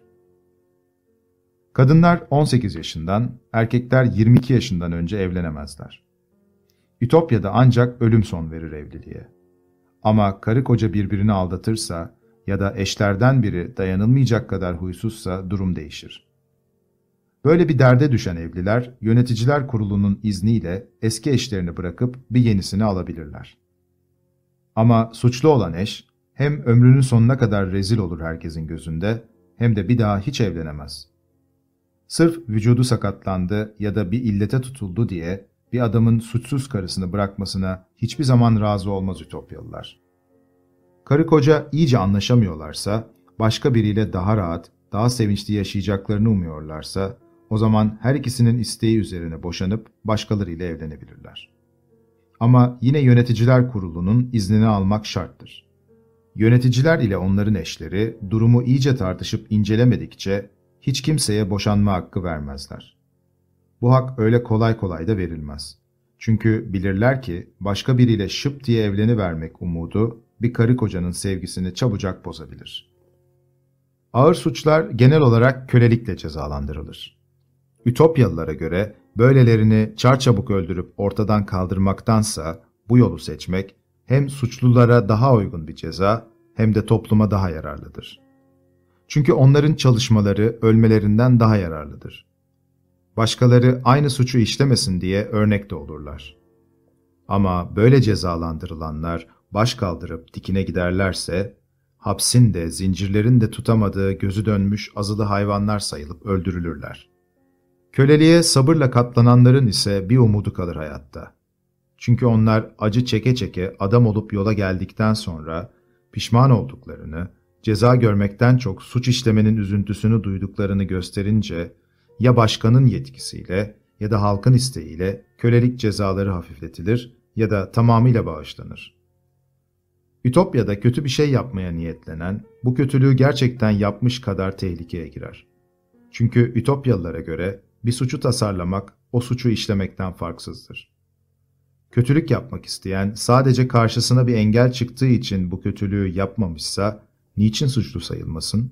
Kadınlar on sekiz yaşından, erkekler yirmi iki yaşından önce evlenemezler. Ütopya'da ancak ölüm son verir evliliğe. Ama karı koca birbirini aldatırsa ya da eşlerden biri dayanılmayacak kadar huysuzsa durum değişir. Böyle bir derde düşen evliler, yöneticiler kurulunun izniyle eski eşlerini bırakıp bir yenisini alabilirler. Ama suçlu olan eş, hem ömrünün sonuna kadar rezil olur herkesin gözünde, hem de bir daha hiç evlenemez. Sırf vücudu sakatlandı ya da bir illete tutuldu diye bir adamın suçsuz karısını bırakmasına hiçbir zaman razı olmaz Ütopyalılar. Karı koca iyice anlaşamıyorlarsa, başka biriyle daha rahat, daha sevinçli yaşayacaklarını umuyorlarsa, o zaman her ikisinin isteği üzerine boşanıp başkalarıyla evlenebilirler. Ama yine yöneticiler kurulunun iznini almak şarttır. Yöneticiler ile onların eşleri durumu iyice tartışıp incelemedikçe hiç kimseye boşanma hakkı vermezler. Bu hak öyle kolay kolay da verilmez. Çünkü bilirler ki başka biriyle şıp diye evlenivermek umudu bir karı kocanın sevgisini çabucak bozabilir. Ağır suçlar genel olarak kölelikle cezalandırılır. Ütopyalılara göre böylelerini çarçabuk öldürüp ortadan kaldırmaktansa bu yolu seçmek hem suçlulara daha uygun bir ceza hem de topluma daha yararlıdır. Çünkü onların çalışmaları ölmelerinden daha yararlıdır. Başkaları aynı suçu işlemesin diye örnek de olurlar. Ama böyle cezalandırılanlar baş kaldırıp dikine giderlerse, hapsin de zincirlerin de tutamadığı gözü dönmüş azılı hayvanlar sayılıp öldürülürler. Köleliğe sabırla katlananların ise bir umudu kalır hayatta. Çünkü onlar acı çeke çeke adam olup yola geldikten sonra pişman olduklarını, ceza görmekten çok suç işlemenin üzüntüsünü duyduklarını gösterince, ya başkanın yetkisiyle ya da halkın isteğiyle kölelik cezaları hafifletilir ya da tamamıyla bağışlanır. Ütopya'da kötü bir şey yapmaya niyetlenen, bu kötülüğü gerçekten yapmış kadar tehlikeye girer. Çünkü Ütopyalılara göre bir suçu tasarlamak, o suçu işlemekten farksızdır. Kötülük yapmak isteyen, sadece karşısına bir engel çıktığı için bu kötülüğü yapmamışsa, niçin suçlu sayılmasın?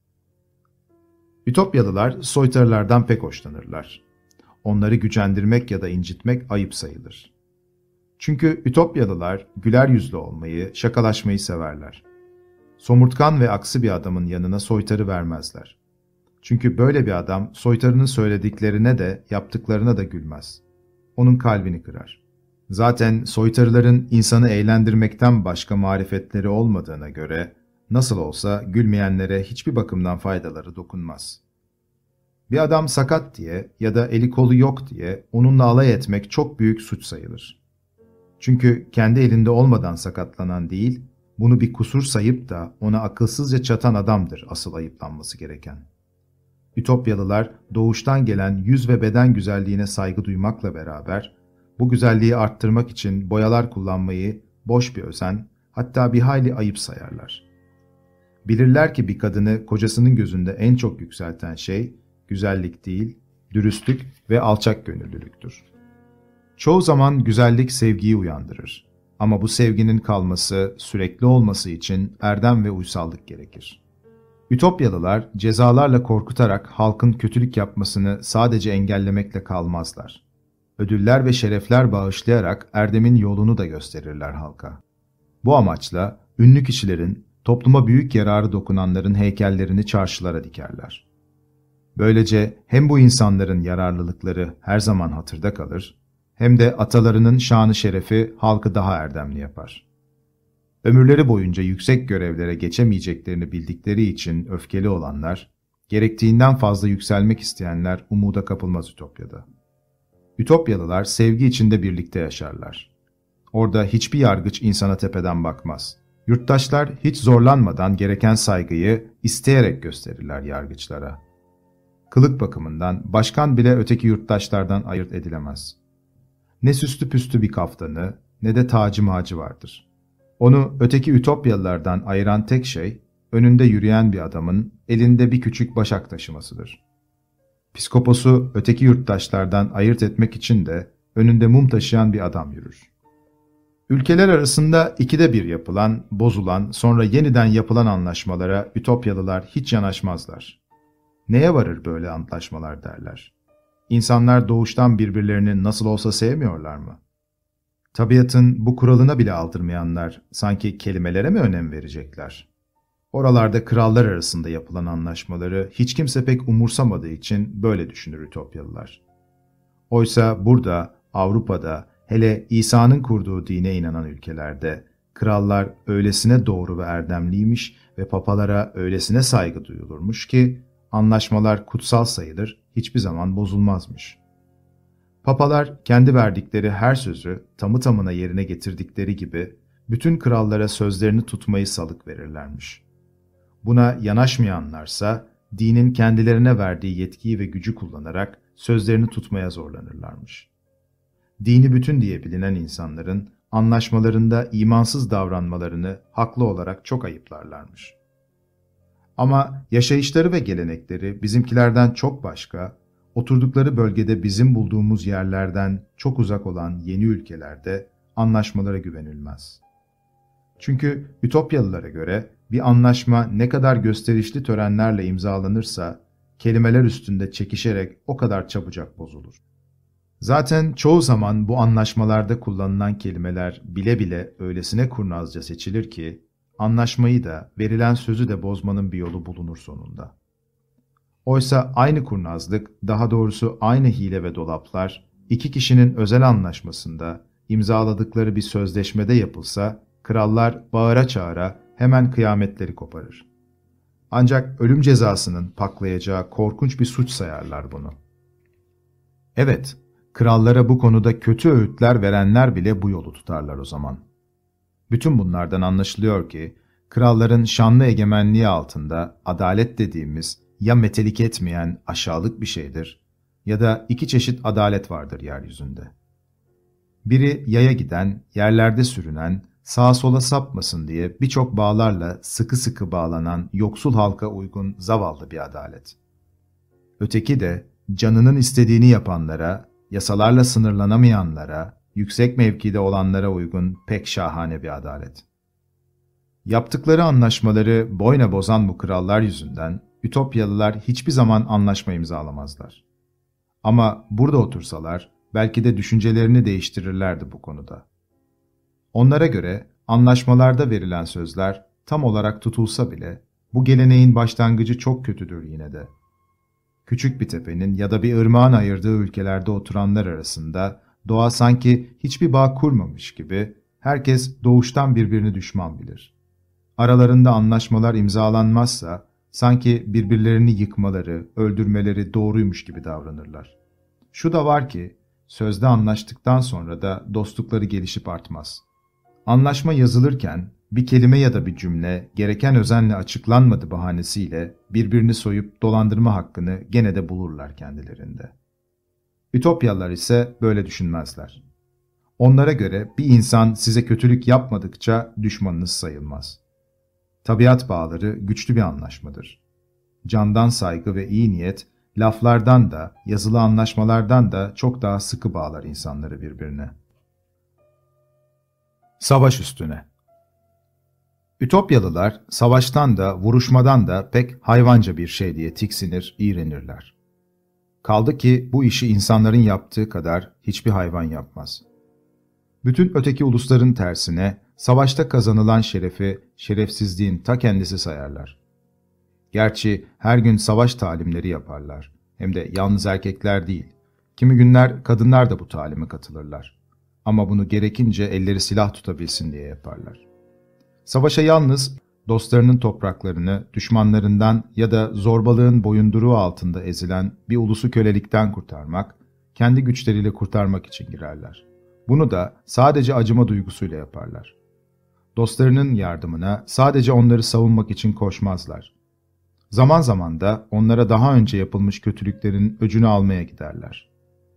Ütopyalılar soytarılardan pek hoşlanırlar. Onları gücendirmek ya da incitmek ayıp sayılır. Çünkü Ütopyalılar güler yüzlü olmayı, şakalaşmayı severler. Somurtkan ve aksi bir adamın yanına soytarı vermezler. Çünkü böyle bir adam soytarının söylediklerine de yaptıklarına da gülmez. Onun kalbini kırar. Zaten soytarıların insanı eğlendirmekten başka marifetleri olmadığına göre nasıl olsa gülmeyenlere hiçbir bakımdan faydaları dokunmaz. Bir adam sakat diye ya da eli kolu yok diye onunla alay etmek çok büyük suç sayılır. Çünkü kendi elinde olmadan sakatlanan değil, bunu bir kusur sayıp da ona akılsızca çatan adamdır asıl ayıplanması gereken. Ütopyalılar doğuştan gelen yüz ve beden güzelliğine saygı duymakla beraber, bu güzelliği arttırmak için boyalar kullanmayı boş bir özen, hatta bir hayli ayıp sayarlar. Bilirler ki bir kadını kocasının gözünde en çok yükselten şey, güzellik değil, dürüstlük ve alçak gönüllülüktür. Çoğu zaman güzellik sevgiyi uyandırır. Ama bu sevginin kalması, sürekli olması için erdem ve uysallık gerekir. Ütopyalılar cezalarla korkutarak halkın kötülük yapmasını sadece engellemekle kalmazlar. Ödüller ve şerefler bağışlayarak erdemin yolunu da gösterirler halka. Bu amaçla ünlü kişilerin, topluma büyük yararı dokunanların heykellerini çarşılara dikerler. Böylece hem bu insanların yararlılıkları her zaman hatırda kalır, hem de atalarının şanı şerefi halkı daha erdemli yapar. Ömürleri boyunca yüksek görevlere geçemeyeceklerini bildikleri için öfkeli olanlar, gerektiğinden fazla yükselmek isteyenler umuda kapılmaz Ütopya'da. Ütopyalılar sevgi içinde birlikte yaşarlar. Orada hiçbir yargıç insana tepeden bakmaz. Yurttaşlar hiç zorlanmadan gereken saygıyı isteyerek gösterirler yargıçlara. Kılık bakımından başkan bile öteki yurttaşlardan ayırt edilemez. Ne süslü püslü bir kaftanı ne de tacı macı vardır. Onu öteki Ütopyalılardan ayıran tek şey, önünde yürüyen bir adamın elinde bir küçük başak taşımasıdır. Piskoposu öteki yurttaşlardan ayırt etmek için de önünde mum taşıyan bir adam yürür. Ülkeler arasında ikide bir yapılan, bozulan, sonra yeniden yapılan anlaşmalara Ütopyalılar hiç yanaşmazlar. Neye varır böyle antlaşmalar derler. İnsanlar doğuştan birbirlerini nasıl olsa sevmiyorlar mı? Tabiatın bu kuralına bile aldırmayanlar sanki kelimelere mi önem verecekler? Oralarda krallar arasında yapılan anlaşmaları hiç kimse pek umursamadığı için böyle düşünür Ütopyalılar. Oysa burada, Avrupa'da, hele İsa'nın kurduğu dine inanan ülkelerde krallar öylesine doğru ve erdemliymiş ve papalara öylesine saygı duyulurmuş ki anlaşmalar kutsal sayılır, hiçbir zaman bozulmazmış. Papalar kendi verdikleri her sözü tamı tamına yerine getirdikleri gibi bütün krallara sözlerini tutmayı salık verirlermiş. Buna yanaşmayanlarsa dinin kendilerine verdiği yetkiyi ve gücü kullanarak sözlerini tutmaya zorlanırlarmış. Dini bütün diye bilinen insanların anlaşmalarında imansız davranmalarını haklı olarak çok ayıplarlarmış. Ama yaşayışları ve gelenekleri bizimkilerden çok başka, oturdukları bölgede bizim bulduğumuz yerlerden çok uzak olan yeni ülkelerde anlaşmalara güvenilmez. Çünkü Ütopyalılara göre bir anlaşma ne kadar gösterişli törenlerle imzalanırsa, kelimeler üstünde çekişerek o kadar çabucak bozulur. Zaten çoğu zaman bu anlaşmalarda kullanılan kelimeler bile bile öylesine kurnazca seçilir ki, anlaşmayı da verilen sözü de bozmanın bir yolu bulunur sonunda. Oysa aynı kurnazlık, daha doğrusu aynı hile ve dolaplar, iki kişinin özel anlaşmasında, imzaladıkları bir sözleşmede yapılsa, krallar bağıra çağıra hemen kıyametleri koparır. Ancak ölüm cezasının paklayacağı korkunç bir suç sayarlar bunu. Evet, krallara bu konuda kötü öğütler verenler bile bu yolu tutarlar o zaman. Bütün bunlardan anlaşılıyor ki, Kralların şanlı egemenliği altında adalet dediğimiz ya metelik etmeyen aşağılık bir şeydir ya da iki çeşit adalet vardır yeryüzünde. Biri yaya giden, yerlerde sürünen, sağa sola sapmasın diye birçok bağlarla sıkı sıkı bağlanan yoksul halka uygun zavallı bir adalet. Öteki de canının istediğini yapanlara, yasalarla sınırlanamayanlara, yüksek mevkide olanlara uygun pek şahane bir adalet. Yaptıkları anlaşmaları boyna bozan bu krallar yüzünden Ütopyalılar hiçbir zaman anlaşma imzalamazlar. Ama burada otursalar belki de düşüncelerini değiştirirlerdi bu konuda. Onlara göre anlaşmalarda verilen sözler tam olarak tutulsa bile bu geleneğin başlangıcı çok kötüdür yine de. Küçük bir tepenin ya da bir ırmağın ayırdığı ülkelerde oturanlar arasında doğa sanki hiçbir bağ kurmamış gibi herkes doğuştan birbirini düşman bilir. Aralarında anlaşmalar imzalanmazsa sanki birbirlerini yıkmaları, öldürmeleri doğruymuş gibi davranırlar. Şu da var ki sözde anlaştıktan sonra da dostlukları gelişip artmaz. Anlaşma yazılırken bir kelime ya da bir cümle gereken özenle açıklanmadı bahanesiyle birbirini soyup dolandırma hakkını gene de bulurlar kendilerinde. Ütopyalılar ise böyle düşünmezler. Onlara göre bir insan size kötülük yapmadıkça düşmanınız sayılmaz. Tabiat bağları güçlü bir anlaşmadır. Candan saygı ve iyi niyet, laflardan da, yazılı anlaşmalardan da çok daha sıkı bağlar insanları birbirine. Savaş üstüne. Ütopyalılar, savaştan da, vuruşmadan da pek hayvanca bir şey diye tiksinir, iğrenirler. Kaldı ki bu işi insanların yaptığı kadar hiçbir hayvan yapmaz. Bütün öteki ulusların tersine, savaşta kazanılan şerefi, şerefsizliğin ta kendisi sayarlar. Gerçi her gün savaş talimleri yaparlar. Hem de yalnız erkekler değil. Kimi günler kadınlar da bu talime katılırlar. Ama bunu gerekince elleri silah tutabilsin diye yaparlar. Savaşa yalnız dostlarının topraklarını düşmanlarından ya da zorbalığın boyunduruğu altında ezilen bir ulusu kölelikten kurtarmak, kendi güçleriyle kurtarmak için girerler. Bunu da sadece acıma duygusuyla yaparlar. Dostlarının yardımına sadece onları savunmak için koşmazlar. Zaman zaman da onlara daha önce yapılmış kötülüklerin öcünü almaya giderler.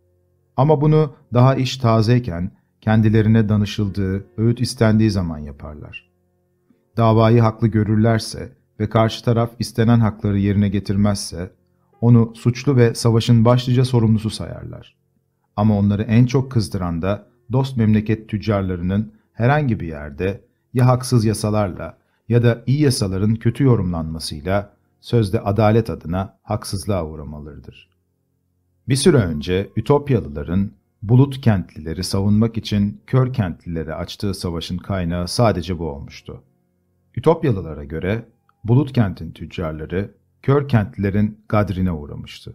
Ama bunu daha iş tazeyken kendilerine danışıldığı, öğüt istendiği zaman yaparlar. Davayı haklı görürlerse ve karşı taraf istenen hakları yerine getirmezse, onu suçlu ve savaşın başlıca sorumlusu sayarlar. Ama onları en çok kızdıran da dost memleket tüccarlarının herhangi bir yerde ya haksız yasalarla ya da iyi yasaların kötü yorumlanmasıyla sözde adalet adına haksızlığa uğramalarıdır. Bir süre önce Ütopyalıların bulut kentlileri savunmak için kör kentlilere açtığı savaşın kaynağı sadece bu olmuştu. Ütopyalılara göre bulut kentin tüccarları kör kentlilerin gadrine uğramıştı.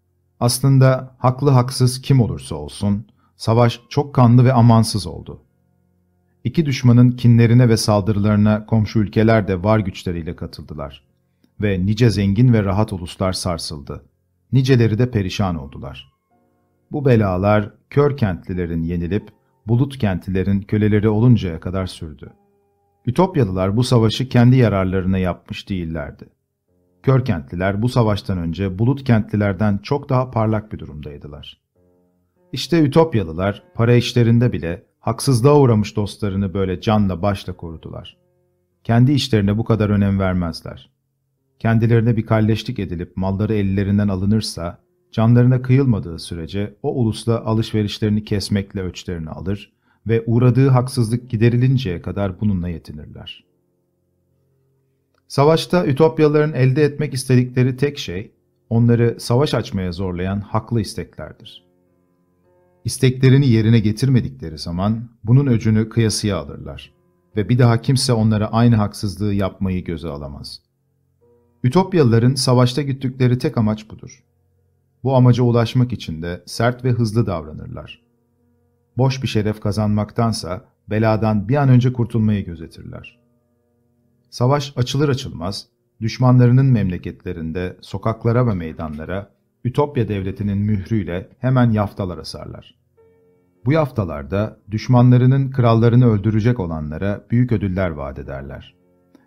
Aslında haklı haksız kim olursa olsun savaş çok kanlı ve amansız oldu. İki düşmanın kinlerine ve saldırılarına komşu ülkeler de var güçleriyle katıldılar ve nice zengin ve rahat uluslar sarsıldı. Niceleri de perişan oldular. Bu belalar kör kentlilerin yenilip bulut kentlilerin köleleri oluncaya kadar sürdü. Ütopyalılar bu savaşı kendi yararlarına yapmış değillerdi. Kör kentliler bu savaştan önce bulut kentlilerden çok daha parlak bir durumdaydılar. İşte Ütopyalılar para işlerinde bile haksızlığa uğramış dostlarını böyle canla başla korudular. Kendi işlerine bu kadar önem vermezler. Kendilerine bir kalleşlik edilip malları ellerinden alınırsa, canlarına kıyılmadığı sürece o ulusla alışverişlerini kesmekle öçlerini alır ve uğradığı haksızlık giderilinceye kadar bununla yetinirler. Savaşta Ütopyalıların elde etmek istedikleri tek şey, onları savaş açmaya zorlayan haklı isteklerdir. İsteklerini yerine getirmedikleri zaman bunun öcünü kıyasıya alırlar ve bir daha kimse onlara aynı haksızlığı yapmayı göze alamaz. Ütopyalıların savaşta güttükleri tek amaç budur. Bu amaca ulaşmak için de sert ve hızlı davranırlar. Boş bir şeref kazanmaktansa beladan bir an önce kurtulmayı gözetirler. Savaş açılır açılmaz, düşmanlarının memleketlerinde, sokaklara ve meydanlara, Ütopya devletinin mührüyle hemen yaftalar asarlar. Bu yaftalarda düşmanlarının krallarını öldürecek olanlara büyük ödüller vaat ederler.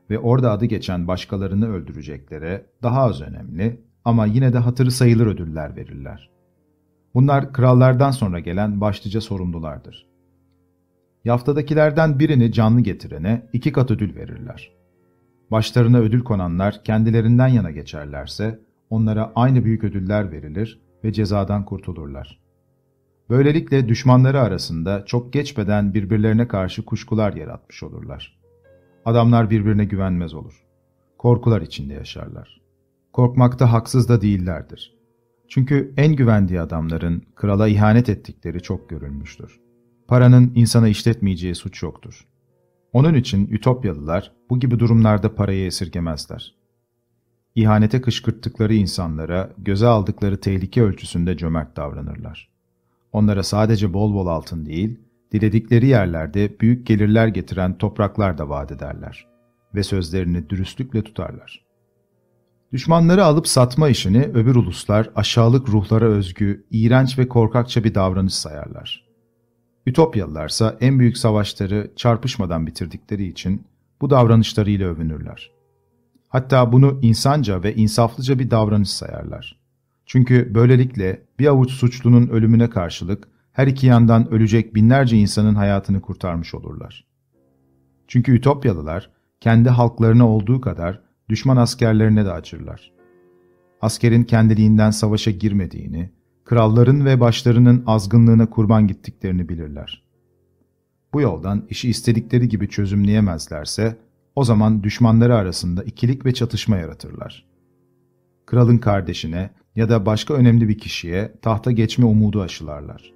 ve orada adı geçen başkalarını öldüreceklere daha az önemli ama yine de hatırı sayılır ödüller verirler. Bunlar krallardan sonra gelen başlıca sorumlulardır. Yaftadakilerden birini canlı getirene iki kat ödül verirler. Başlarına ödül konanlar kendilerinden yana geçerlerse onlara aynı büyük ödüller verilir ve cezadan kurtulurlar. Böylelikle düşmanları arasında çok geçmeden birbirlerine karşı kuşkular yaratmış olurlar. Adamlar birbirine güvenmez olur. Korkular içinde yaşarlar. Korkmakta haksız da değillerdir. Çünkü en güvendiği adamların krala ihanet ettikleri çok görülmüştür. Paranın insana işletmeyeceği suç yoktur. Onun için Ütopyalılar bu gibi durumlarda parayı esirgemezler. İhanete kışkırttıkları insanlara göze aldıkları tehlike ölçüsünde cömert davranırlar. Onlara sadece bol bol altın değil, diledikleri yerlerde büyük gelirler getiren topraklar da vaat ederler ve sözlerini dürüstlükle tutarlar. Düşmanları alıp satma işini öbür uluslar aşağılık ruhlara özgü, iğrenç ve korkakça bir davranış sayarlar. Ütopyalılarsa en büyük savaşları çarpışmadan bitirdikleri için bu davranışlarıyla övünürler. Hatta bunu insanca ve insaflıca bir davranış sayarlar. Çünkü böylelikle bir avuç suçlunun ölümüne karşılık her iki yandan ölecek binlerce insanın hayatını kurtarmış olurlar. Çünkü Ütopyalılar kendi halklarına olduğu kadar düşman askerlerine de acırlar. Askerin kendiliğinden savaşa girmediğini, kralların ve başlarının azgınlığına kurban gittiklerini bilirler. Bu yoldan işi istedikleri gibi çözümleyemezlerse, o zaman düşmanları arasında ikilik ve çatışma yaratırlar. Kralın kardeşine ya da başka önemli bir kişiye tahta geçme umudu aşılarlar.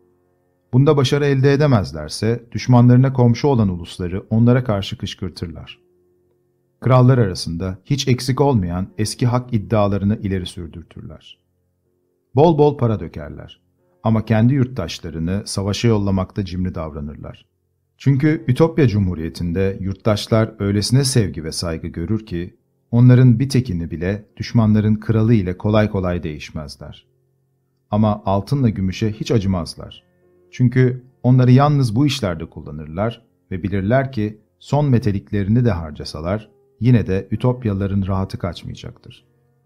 Bunda başarı elde edemezlerse, düşmanlarına komşu olan ulusları onlara karşı kışkırtırlar. Krallar arasında hiç eksik olmayan eski hak iddialarını ileri sürdürtürler. Bol bol para dökerler ama kendi yurttaşlarını savaşa yollamakta cimri davranırlar. Çünkü Ütopya Cumhuriyeti'nde yurttaşlar öylesine sevgi ve saygı görür ki, onların bir tekini bile düşmanların kralı ile kolay kolay değişmezler. Ama altınla gümüşe hiç acımazlar. Çünkü onları yalnız bu işlerde kullanırlar ve bilirler ki son meteliklerini de harcasalar, yine de Ütopyalıların rahatı kaçmayacaktır.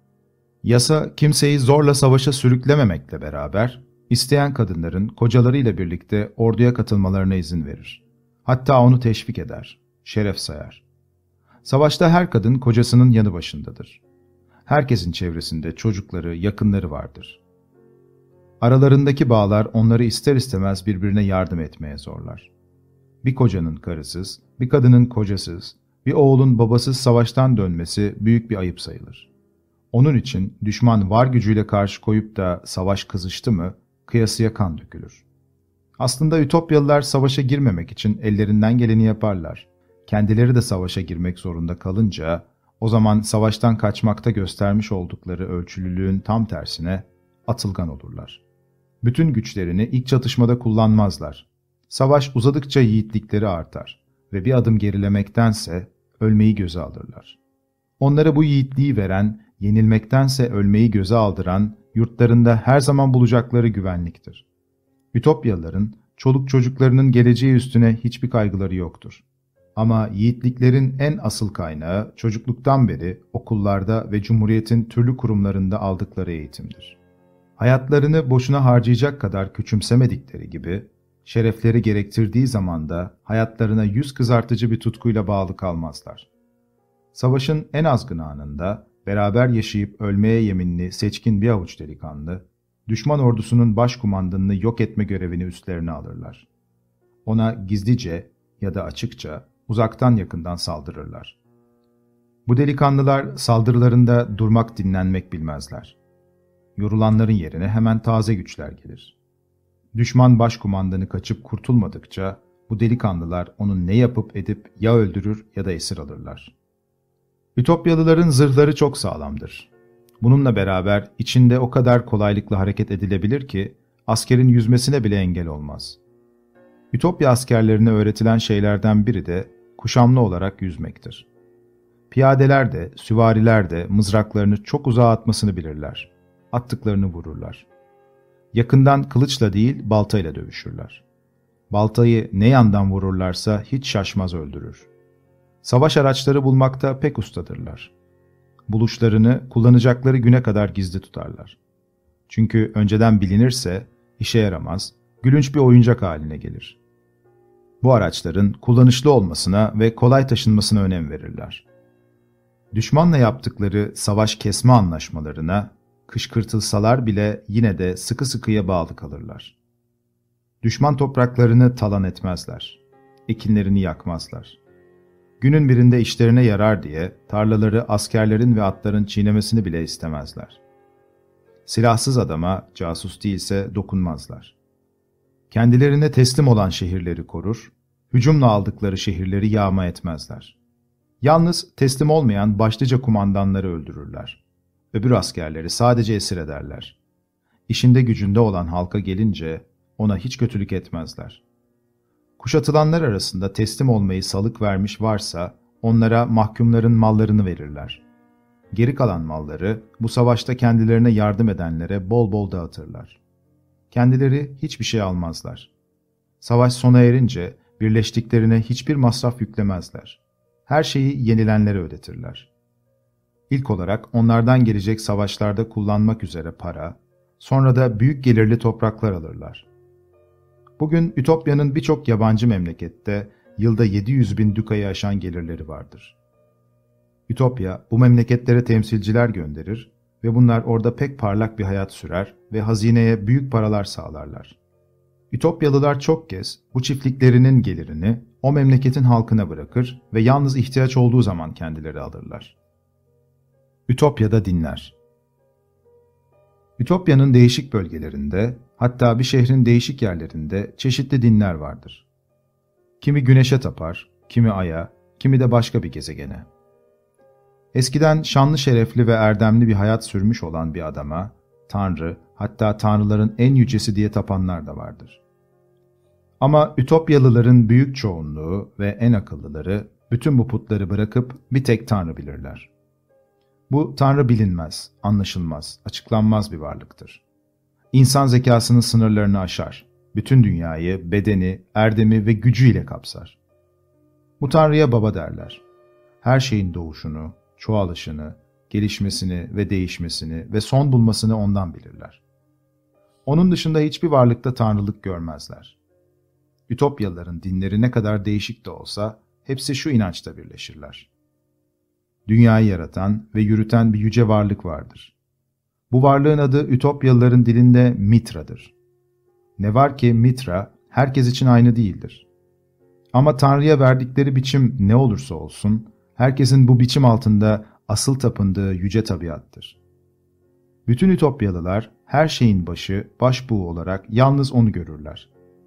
Yasa kimseyi zorla savaşa sürüklememekle beraber, isteyen kadınların kocalarıyla birlikte orduya katılmalarına izin verir. Hatta onu teşvik eder, şeref sayar. Savaşta her kadın kocasının yanı başındadır. Herkesin çevresinde çocukları, yakınları vardır. Aralarındaki bağlar onları ister istemez birbirine yardım etmeye zorlar. Bir kocanın karısız, bir kadının kocasız, bir oğlun babasız savaştan dönmesi büyük bir ayıp sayılır. Onun için düşman var gücüyle karşı koyup da savaş kızıştı mı, kıyasıya kan dökülür. Aslında Ütopyalılar savaşa girmemek için ellerinden geleni yaparlar. Kendileri de savaşa girmek zorunda kalınca, o zaman savaştan kaçmakta göstermiş oldukları ölçülülüğün tam tersine atılgan olurlar. Bütün güçlerini ilk çatışmada kullanmazlar. Savaş uzadıkça yiğitlikleri artar ve bir adım gerilemektense ölmeyi göze alırlar. Onlara bu yiğitliği veren, yenilmektense ölmeyi göze aldıran, yurtlarında her zaman bulacakları güvenliktir. Ütopyalıların, çoluk çocuklarının geleceği üstüne hiçbir kaygıları yoktur. Ama yiğitliklerin en asıl kaynağı çocukluktan beri okullarda ve Cumhuriyet'in türlü kurumlarında aldıkları eğitimdir. Hayatlarını boşuna harcayacak kadar küçümsemedikleri gibi, şerefleri gerektirdiği zaman da hayatlarına yüz kızartıcı bir tutkuyla bağlı kalmazlar. Savaşın en azgın anında, beraber yaşayıp ölmeye yeminli seçkin bir avuç delikanlı, düşman ordusunun başkumandanını yok etme görevini üstlerine alırlar. Ona gizlice ya da açıkça, uzaktan yakından saldırırlar. Bu delikanlılar saldırılarında durmak dinlenmek bilmezler. Yorulanların yerine hemen taze güçler gelir. Düşman başkumandanı kaçıp kurtulmadıkça bu delikanlılar onun ne yapıp edip ya öldürür ya da esir alırlar. Ütopyalıların zırhları çok sağlamdır. Bununla beraber içinde o kadar kolaylıkla hareket edilebilir ki askerin yüzmesine bile engel olmaz. Ütopya askerlerine öğretilen şeylerden biri de kuşamlı olarak yüzmektir. Piyadeler de, süvariler de mızraklarını çok uzağa atmasını bilirler. Attıklarını vururlar. Yakından kılıçla değil baltayla dövüşürler. Baltayı ne yandan vururlarsa hiç şaşmaz öldürür. Savaş araçları bulmakta pek ustadırlar. Buluşlarını kullanacakları güne kadar gizli tutarlar. Çünkü önceden bilinirse işe yaramaz, gülünç bir oyuncak haline gelir. Bu araçların kullanışlı olmasına ve kolay taşınmasına önem verirler. Düşmanla yaptıkları savaş kesme anlaşmalarına kışkırtılsalar bile yine de sıkı sıkıya bağlı kalırlar. Düşman topraklarını talan etmezler. Ekinlerini yakmazlar. Günün birinde işlerine yarar diye tarlaları askerlerin ve atların çiğnemesini bile istemezler. Silahsız adama, casus değilse dokunmazlar. Kendilerine teslim olan şehirleri korur, hücumla aldıkları şehirleri yağma etmezler. Yalnız teslim olmayan başlıca kumandanları öldürürler. Öbür askerleri sadece esir ederler. İşinde gücünde olan halka gelince ona hiç kötülük etmezler. Kuşatılanlar arasında teslim olmayı salık vermiş varsa onlara mahkumların mallarını verirler. Geri kalan malları bu savaşta kendilerine yardım edenlere bol bol dağıtırlar. Kendileri hiçbir şey almazlar. Savaş sona erince birleştiklerine hiçbir masraf yüklemezler. Her şeyi yenilenlere ödetirler. İlk olarak onlardan gelecek savaşlarda kullanmak üzere para, sonra da büyük gelirli topraklar alırlar. Bugün Ütopya'nın birçok yabancı memlekette yılda yedi yüz bin dukayı aşan gelirleri vardır. Ütopya bu memleketlere temsilciler gönderir ve bunlar orada pek parlak bir hayat sürer ve hazineye büyük paralar sağlarlar. Ütopyalılar çok kez bu çiftliklerinin gelirini o memleketin halkına bırakır ve yalnız ihtiyaç olduğu zaman kendileri alırlar. Ütopya'da dinler. Ütopya'nın değişik bölgelerinde, hatta bir şehrin değişik yerlerinde çeşitli dinler vardır. Kimi güneşe tapar, kimi aya, kimi de başka bir gezegene. Eskiden şanlı şerefli ve erdemli bir hayat sürmüş olan bir adama, Tanrı, hatta Tanrıların en yücesi diye tapanlar da vardır. Ama Ütopyalıların büyük çoğunluğu ve en akıllıları bütün bu putları bırakıp bir tek Tanrı bilirler. Bu Tanrı bilinmez, anlaşılmaz, açıklanmaz bir varlıktır. İnsan zekasının sınırlarını aşar, bütün dünyayı, bedeni, erdemi ve gücüyle kapsar. Bu Tanrı'ya baba derler. Her şeyin doğuşunu, çoğalışını, gelişmesini ve değişmesini ve son bulmasını ondan bilirler. Onun dışında hiçbir varlıkta tanrılık görmezler. Ütopyalıların dinleri ne kadar değişik de olsa hepsi şu inançta birleşirler. Dünyayı yaratan ve yürüten bir yüce varlık vardır. Bu varlığın adı Ütopyalıların dilinde Mitra'dır. Ne var ki Mitra herkes için aynı değildir. Ama Tanrı'ya verdikleri biçim ne olursa olsun, herkesin bu biçim altında asıl tapındığı yüce tabiattır. Bütün Ütopyalılar her şeyin başı, başbuğu olarak yalnız onu görürler.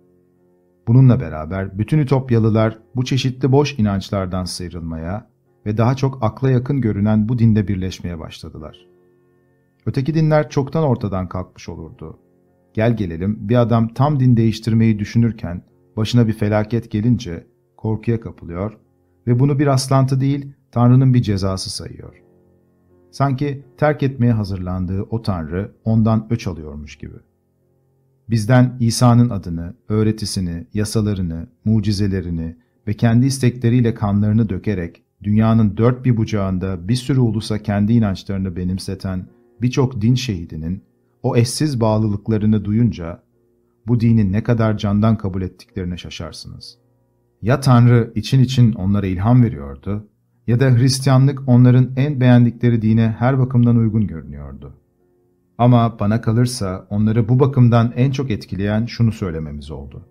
Bununla beraber bütün Ütopyalılar bu çeşitli boş inançlardan sıyrılmaya ve daha çok akla yakın görünen bu dinde birleşmeye başladılar. Öteki dinler çoktan ortadan kalkmış olurdu. Gel gelelim bir adam tam din değiştirmeyi düşünürken başına bir felaket gelince korkuya kapılıyor ve bunu bir rastlantı değil Tanrı'nın bir cezası sayıyor. Sanki terk etmeye hazırlandığı o Tanrı ondan öç alıyormuş gibi. Bizden İsa'nın adını, öğretisini, yasalarını, mucizelerini ve kendi istekleriyle kanlarını dökerek dünyanın dört bir bucağında bir sürü ulusa kendi inançlarını benimseten birçok din şehidinin o eşsiz bağlılıklarını duyunca bu dini ne kadar candan kabul ettiklerine şaşarsınız. Ya Tanrı için için onlara ilham veriyordu ya da Hristiyanlık onların en beğendikleri dine her bakımdan uygun görünüyordu. Ama bana kalırsa onları bu bakımdan en çok etkileyen şunu söylememiz oldu.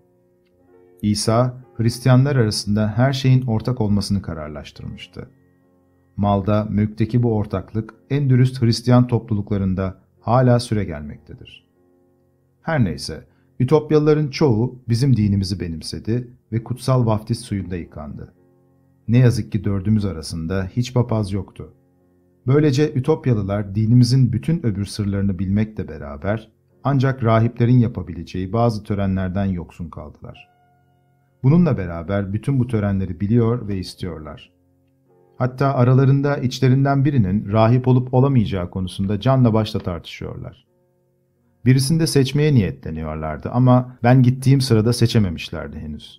İsa, Hristiyanlar arasında her şeyin ortak olmasını kararlaştırmıştı. Malda, mülkteki bu ortaklık en dürüst Hristiyan topluluklarında hala süregelmektedir. Her neyse, Ütopyalıların çoğu bizim dinimizi benimsedi ve kutsal vaftiz suyunda yıkandı. Ne yazık ki dördümüz arasında hiç papaz yoktu. Böylece Ütopyalılar dinimizin bütün öbür sırlarını bilmekle beraber ancak rahiplerin yapabileceği bazı törenlerden yoksun kaldılar. Bununla beraber bütün bu törenleri biliyor ve istiyorlar. Hatta aralarında içlerinden birinin rahip olup olamayacağı konusunda canla başla tartışıyorlar. Birisinde seçmeye niyetleniyorlardı ama ben gittiğim sırada seçememişlerdi henüz.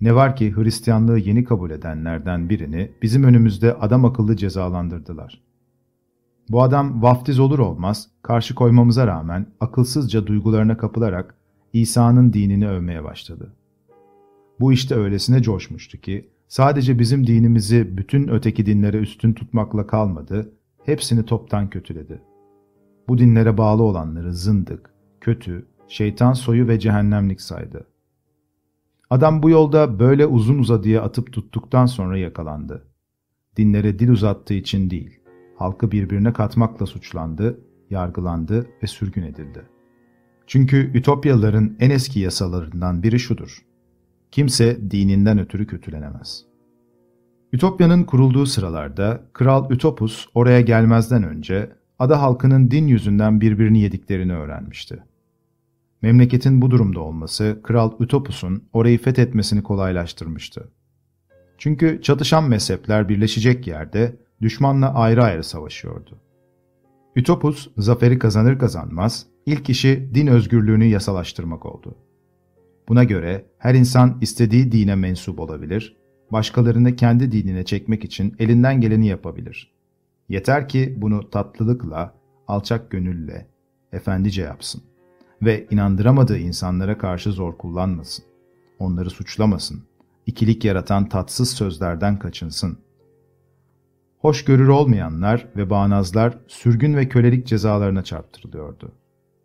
Ne var ki Hristiyanlığı yeni kabul edenlerden birini bizim önümüzde adam akıllı cezalandırdılar. Bu adam vaftiz olur olmaz karşı koymamıza rağmen akılsızca duygularına kapılarak İsa'nın dinini övmeye başladı. Bu işte öylesine coşmuştu ki sadece bizim dinimizi bütün öteki dinlere üstün tutmakla kalmadı, hepsini toptan kötüledi. Bu dinlere bağlı olanları zındık, kötü, şeytan soyu ve cehennemlik saydı. Adam bu yolda böyle uzun uzadıya atıp tuttuktan sonra yakalandı. Dinlere dil uzattığı için değil, halkı birbirine katmakla suçlandı, yargılandı ve sürgün edildi. Çünkü Ütopyalıların en eski yasalarından biri şudur: kimse dininden ötürü kötülenemez. Ütopya'nın kurulduğu sıralarda Kral Ütopus oraya gelmezden önce ada halkının din yüzünden birbirini yediklerini öğrenmişti. Memleketin bu durumda olması Kral Ütopus'un orayı fethetmesini kolaylaştırmıştı. Çünkü çatışan mezhepler birleşecek yerde düşmanla ayrı ayrı savaşıyordu. Ütopus zaferi kazanır kazanmaz ilk işi din özgürlüğünü yasalaştırmak oldu. Buna göre her insan istediği dine mensup olabilir, başkalarını kendi dinine çekmek için elinden geleni yapabilir. Yeter ki bunu tatlılıkla, alçak gönülle, efendice yapsın ve inandıramadığı insanlara karşı zor kullanmasın, onları suçlamasın, ikilik yaratan tatsız sözlerden kaçınsın. Hoşgörür olmayanlar ve bağnazlar sürgün ve kölelik cezalarına çarptırılıyordu.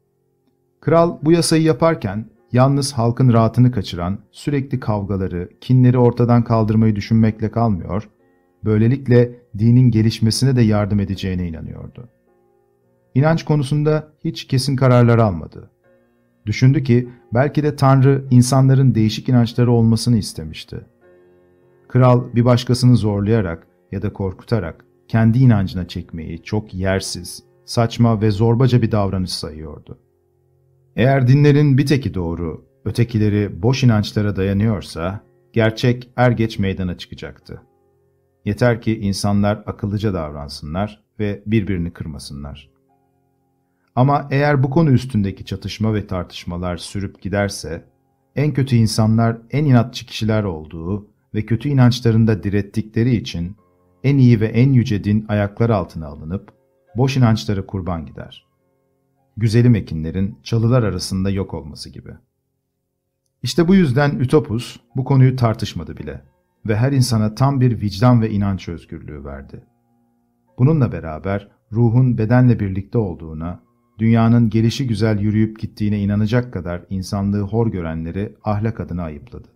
Kral bu yasayı yaparken yalnız halkın rahatını kaçıran sürekli kavgaları, kinleri ortadan kaldırmayı düşünmekle kalmıyor, böylelikle dinin gelişmesine de yardım edeceğine inanıyordu. İnanç konusunda hiç kesin kararlar almadı. Düşündü ki belki de Tanrı insanların değişik inançları olmasını istemişti. Kral bir başkasını zorlayarak ya da korkutarak kendi inancına çekmeyi çok yersiz, saçma ve zorbaca bir davranış sayıyordu. Eğer dinlerin bir teki doğru, ötekileri boş inançlara dayanıyorsa, gerçek er geç meydana çıkacaktı. Yeter ki insanlar akıllıca davransınlar ve birbirini kırmasınlar. Ama eğer bu konu üstündeki çatışma ve tartışmalar sürüp giderse, en kötü insanlar en inatçı kişiler olduğu ve kötü inançlarında direttikleri için en iyi ve en yüce din ayaklar altına alınıp boş inançlara kurban gider. Güzelim ekinlerin çalılar arasında yok olması gibi. İşte bu yüzden Ütopus bu konuyu tartışmadı bile ve her insana tam bir vicdan ve inanç özgürlüğü verdi. Bununla beraber ruhun bedenle birlikte olduğuna, dünyanın gelişigüzel yürüyüp gittiğine inanacak kadar insanlığı hor görenleri ahlak adına ayıpladı.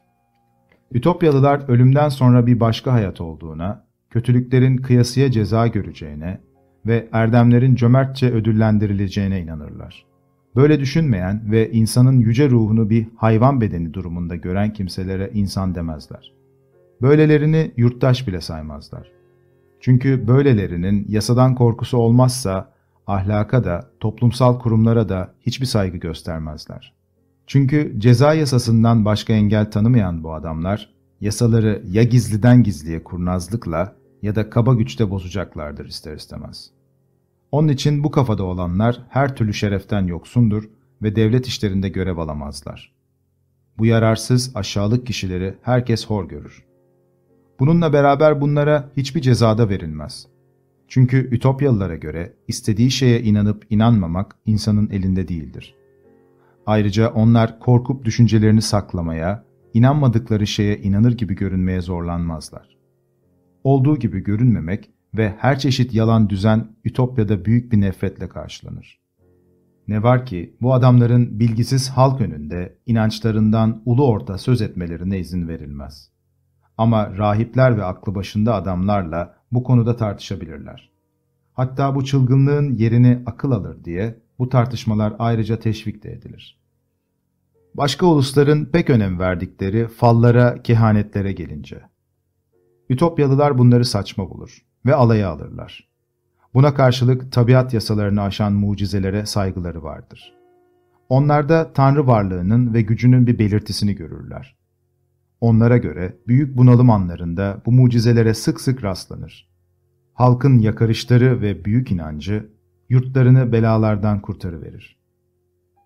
Ütopyalılar ölümden sonra bir başka hayat olduğuna, kötülüklerin kıyasıya ceza göreceğine ve erdemlerin cömertçe ödüllendirileceğine inanırlar. Böyle düşünmeyen ve insanın yüce ruhunu bir hayvan bedeni durumunda gören kimselere insan demezler. Böylelerini yurttaş bile saymazlar. Çünkü böylelerinin yasadan korkusu olmazsa ahlaka da, toplumsal kurumlara da hiçbir saygı göstermezler. Çünkü ceza yasasından başka engel tanımayan bu adamlar, yasaları ya gizliden gizliye kurnazlıkla ya da kaba güçte bozacaklardır ister istemez. Onun için bu kafada olanlar her türlü şereften yoksundur ve devlet işlerinde görev alamazlar. Bu yararsız, aşağılık kişileri herkes hor görür. Bununla beraber bunlara hiçbir cezada verilmez. Çünkü Ütopyalılara göre istediği şeye inanıp inanmamak insanın elinde değildir. Ayrıca onlar korkup düşüncelerini saklamaya, inanmadıkları şeye inanır gibi görünmeye zorlanmazlar. Olduğu gibi görünmemek ve her çeşit yalan düzen Ütopya'da büyük bir nefretle karşılanır. Ne var ki bu adamların bilgisiz halk önünde inançlarından ulu orta söz etmelerine izin verilmez. Ama rahipler ve aklı başında adamlarla bu konuda tartışabilirler. Hatta bu çılgınlığın yerini akıl alır diye bu tartışmalar ayrıca teşvik de edilir. Başka ulusların pek önem verdikleri fallara, kehanetlere gelince, Ütopyalılar bunları saçma bulur ve alaya alırlar. Buna karşılık tabiat yasalarını aşan mucizelere saygıları vardır. Onlarda Tanrı varlığının ve gücünün bir belirtisini görürler. Onlara göre büyük bunalım anlarında bu mucizelere sık sık rastlanır. Halkın yakarışları ve büyük inancı yurtlarını belalardan kurtarıverir.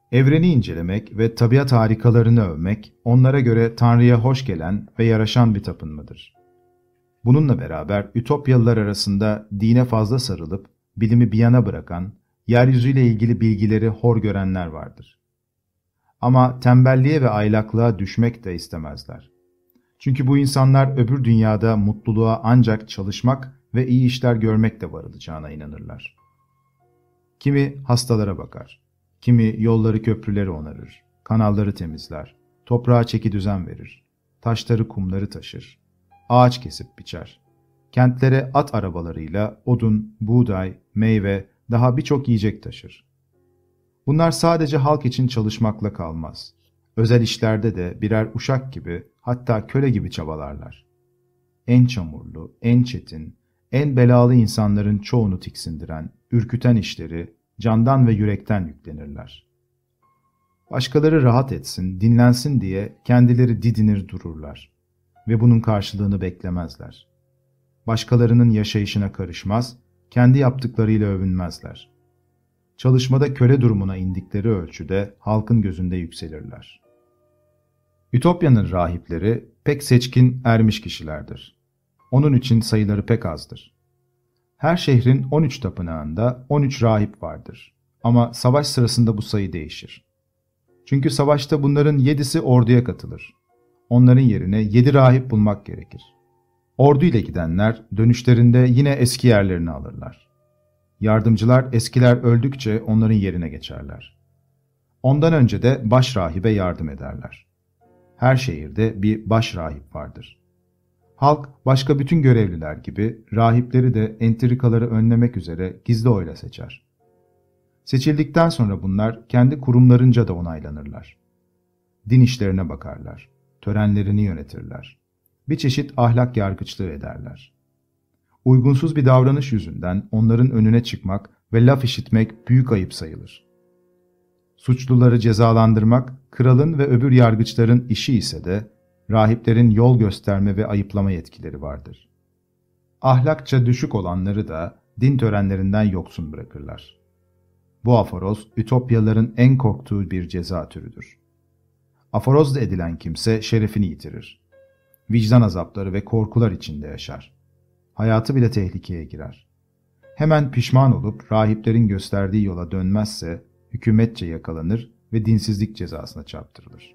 Evreni incelemek ve tabiat harikalarını övmek, onlara göre Tanrı'ya hoş gelen ve yaraşan bir tapınmadır. Bununla beraber Ütopyalılar arasında dine fazla sarılıp, bilimi bir yana bırakan, yeryüzüyle ilgili bilgileri hor görenler vardır. Ama tembelliğe ve aylaklığa düşmek de istemezler. Çünkü bu insanlar öbür dünyada mutluluğa ancak çalışmak ve iyi işler görmekle varılacağına inanırlar. Kimi hastalara bakar, kimi yolları köprüleri onarır, kanalları temizler, toprağa çekidüzen verir, taşları kumları taşır, ağaç kesip biçer. Kentlere at arabalarıyla odun, buğday, meyve, daha birçok yiyecek taşır. Bunlar sadece halk için çalışmakla kalmaz. Özel işlerde de birer uşak gibi, hatta köle gibi çabalarlar. En çamurlu, en çetin, en belalı insanların çoğunu tiksindiren, ürküten işleri candan ve yürekten yüklenirler. Başkaları rahat etsin, dinlensin diye kendileri didinir dururlar ve bunun karşılığını beklemezler. Başkalarının yaşayışına karışmaz, kendi yaptıklarıyla övünmezler. Çalışmada köle durumuna indikleri ölçüde halkın gözünde yükselirler. Ütopya'nın rahipleri pek seçkin ermiş kişilerdir. Onun için sayıları pek azdır. Her şehrin on üç tapınağında on üç rahip vardır. Ama savaş sırasında bu sayı değişir. Çünkü savaşta bunların yedisi orduya katılır. Onların yerine yedi rahip bulmak gerekir. Ordu ile gidenler dönüşlerinde yine eski yerlerini alırlar. Yardımcılar eskiler öldükçe onların yerine geçerler. Ondan önce de baş rahibe yardım ederler. Her şehirde bir baş rahip vardır. Halk başka bütün görevliler gibi rahipleri de entrikaları önlemek üzere gizli oyla seçer. Seçildikten sonra bunlar kendi kurumlarınca da onaylanırlar. Din işlerine bakarlar, törenlerini yönetirler. Bir çeşit ahlak yargıçlığı ederler. Uygunsuz bir davranış yüzünden onların önüne çıkmak ve laf işitmek büyük ayıp sayılır. Suçluları cezalandırmak kralın ve öbür yargıçların işi ise de rahiplerin yol gösterme ve ayıplama yetkileri vardır. Ahlakça düşük olanları da din törenlerinden yoksun bırakırlar. Bu aforoz, Ütopyalıların en korktuğu bir ceza türüdür. Aforoz edilen kimse şerefini yitirir. Vicdan azapları ve korkular içinde yaşar. Hayatı bile tehlikeye girer. Hemen pişman olup rahiplerin gösterdiği yola dönmezse hükümetçe yakalanır ve dinsizlik cezasına çarptırılır.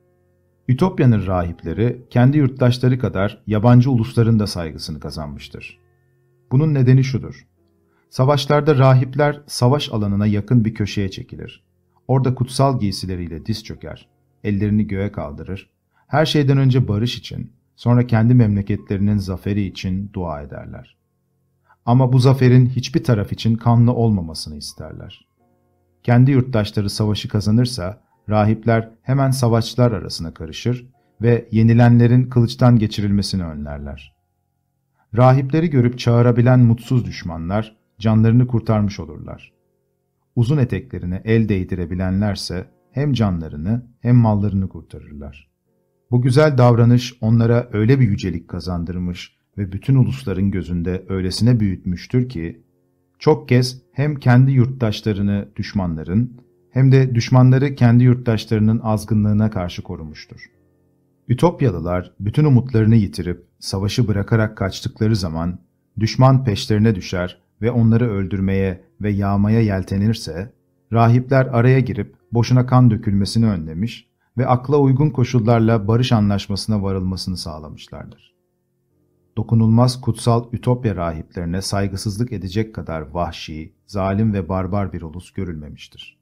Ütopya'nın rahipleri kendi yurttaşları kadar yabancı ulusların da saygısını kazanmıştır. Bunun nedeni şudur. Savaşlarda rahipler savaş alanına yakın bir köşeye çekilir. Orada kutsal giysileriyle diz çöker, ellerini göğe kaldırır, her şeyden önce barış için, sonra kendi memleketlerinin zaferi için dua ederler. Ama bu zaferin hiçbir taraf için kanlı olmamasını isterler. Kendi yurttaşları savaşı kazanırsa, rahipler hemen savaşçılar arasına karışır ve yenilenlerin kılıçtan geçirilmesini önlerler. Rahipleri görüp çağırabilen mutsuz düşmanlar canlarını kurtarmış olurlar. Uzun eteklerine el değdirebilenlerse hem canlarını hem mallarını kurtarırlar. Bu güzel davranış onlara öyle bir yücelik kazandırmış ve bütün ulusların gözünde öylesine büyütmüştür ki, çok kez hem kendi yurttaşlarını düşmanların hem de düşmanları kendi yurttaşlarının azgınlığına karşı korumuştur. Ütopyalılar bütün umutlarını yitirip savaşı bırakarak kaçtıkları zaman düşman peşlerine düşer ve onları öldürmeye ve yağmaya yeltenirse, rahipler araya girip boşuna kan dökülmesini önlemiş ve akla uygun koşullarla barış anlaşmasına varılmasını sağlamışlardır. Dokunulmaz kutsal Ütopya rahiplerine saygısızlık edecek kadar vahşi, zalim ve barbar bir ulus görülmemiştir.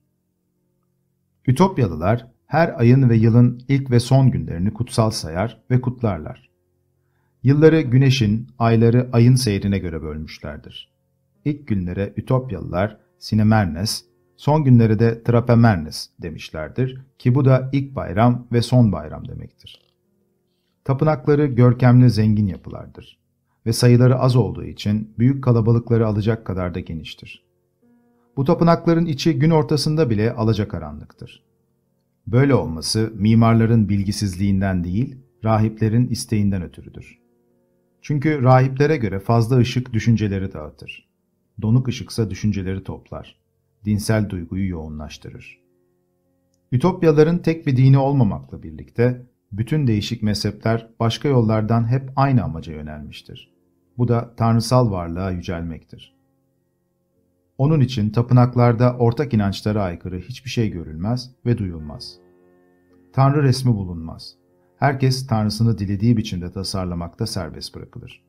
Ütopyalılar her ayın ve yılın ilk ve son günlerini kutsal sayar ve kutlarlar. Yılları güneşin, ayları ayın seyrine göre bölmüşlerdir. İlk günlere Ütopyalılar Sinemernes, son günlere de Trapemernes demişlerdir ki bu da ilk bayram ve son bayram demektir. Tapınakları görkemli zengin yapılardır ve sayıları az olduğu için büyük kalabalıkları alacak kadar da geniştir. Bu tapınakların içi gün ortasında bile alacakaranlıktır. Böyle olması mimarların bilgisizliğinden değil, rahiplerin isteğinden ötürüdür. Çünkü rahiplere göre fazla ışık düşünceleri dağıtır. Donuk ışıksa düşünceleri toplar. Dinsel duyguyu yoğunlaştırır. Ütopyaların tek bir dini olmamakla birlikte, bütün değişik mezhepler başka yollardan hep aynı amaca yönelmiştir. Bu da tanrısal varlığa yücelmektir. Onun için tapınaklarda ortak inançlara aykırı hiçbir şey görülmez ve duyulmaz. Tanrı resmi bulunmaz. Herkes tanrısını dilediği biçimde tasarlamakta serbest bırakılır.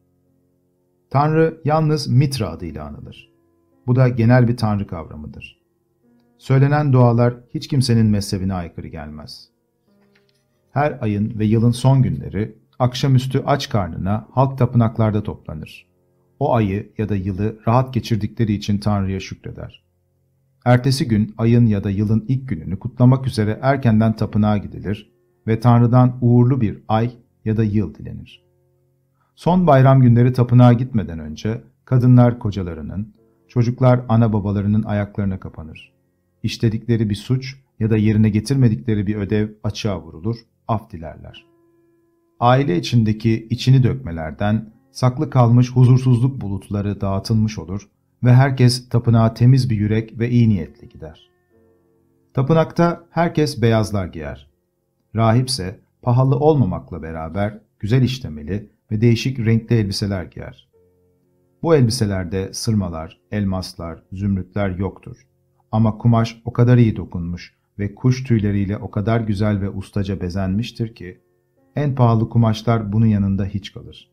Tanrı yalnız Mitra adıyla anılır. Bu da genel bir tanrı kavramıdır. Söylenen dualar hiç kimsenin mezhebine aykırı gelmez. Her ayın ve yılın son günleri akşamüstü aç karnına halk tapınaklarda toplanır. O ayı ya da yılı rahat geçirdikleri için Tanrı'ya şükreder. Ertesi gün ayın ya da yılın ilk gününü kutlamak üzere erkenden tapınağa gidilir ve Tanrı'dan uğurlu bir ay ya da yıl dilenir. Son bayram günleri tapınağa gitmeden önce kadınlar kocalarının, çocuklar ana babalarının ayaklarına kapanır. İşledikleri bir suç ya da yerine getirmedikleri bir ödev açığa vurulur, af dilerler. Aile içindeki içini dökmelerden saklı kalmış huzursuzluk bulutları dağıtılmış olur ve herkes tapınağa temiz bir yürek ve iyi niyetle gider. Tapınakta herkes beyazlar giyer. Rahipse pahalı olmamakla beraber güzel işlemeli ve değişik renkli elbiseler giyer. Bu elbiselerde sırmalar, elmaslar, zümrütler yoktur. Ama kumaş o kadar iyi dokunmuş ve kuş tüyleriyle o kadar güzel ve ustaca bezenmiştir ki, en pahalı kumaşlar bunun yanında hiç kalır.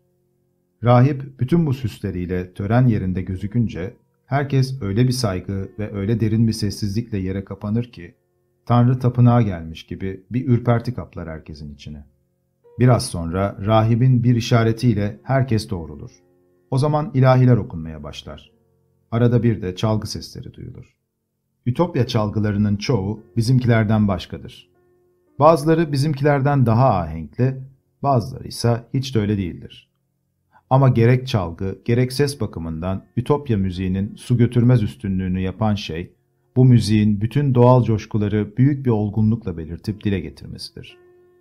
Rahip bütün bu süsleriyle tören yerinde gözükünce, herkes öyle bir saygı ve öyle derin bir sessizlikle yere kapanır ki, Tanrı tapınağa gelmiş gibi bir ürperti kaplar herkesin içine. Biraz sonra rahibin bir işaretiyle herkes doğrulur. O zaman ilahiler okunmaya başlar. Arada bir de çalgı sesleri duyulur. Ütopya çalgılarının çoğu bizimkilerden başkadır. Bazıları bizimkilerden daha ahenkli, bazıları ise hiç de öyle değildir. Ama gerek çalgı, gerek ses bakımından Ütopya müziğinin su götürmez üstünlüğünü yapan şey, bu müziğin bütün doğal coşkuları büyük bir olgunlukla belirtip dile getirmesidir.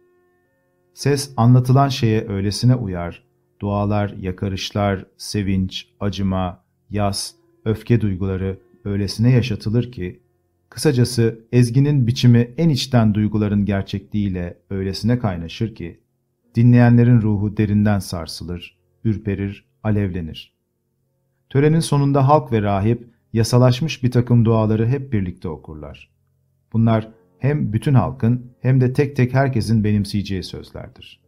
Ses anlatılan şeye öylesine uyar, dualar, yakarışlar, sevinç, acıma, yas, öfke duyguları öylesine yaşatılır ki, kısacası ezginin biçimi en içten duyguların gerçekliğiyle öylesine kaynaşır ki, dinleyenlerin ruhu derinden sarsılır, ürperir, alevlenir. Törenin sonunda halk ve rahip, yasalaşmış bir takım duaları hep birlikte okurlar. Bunlar hem bütün halkın hem de tek tek herkesin benimseyeceği sözlerdir.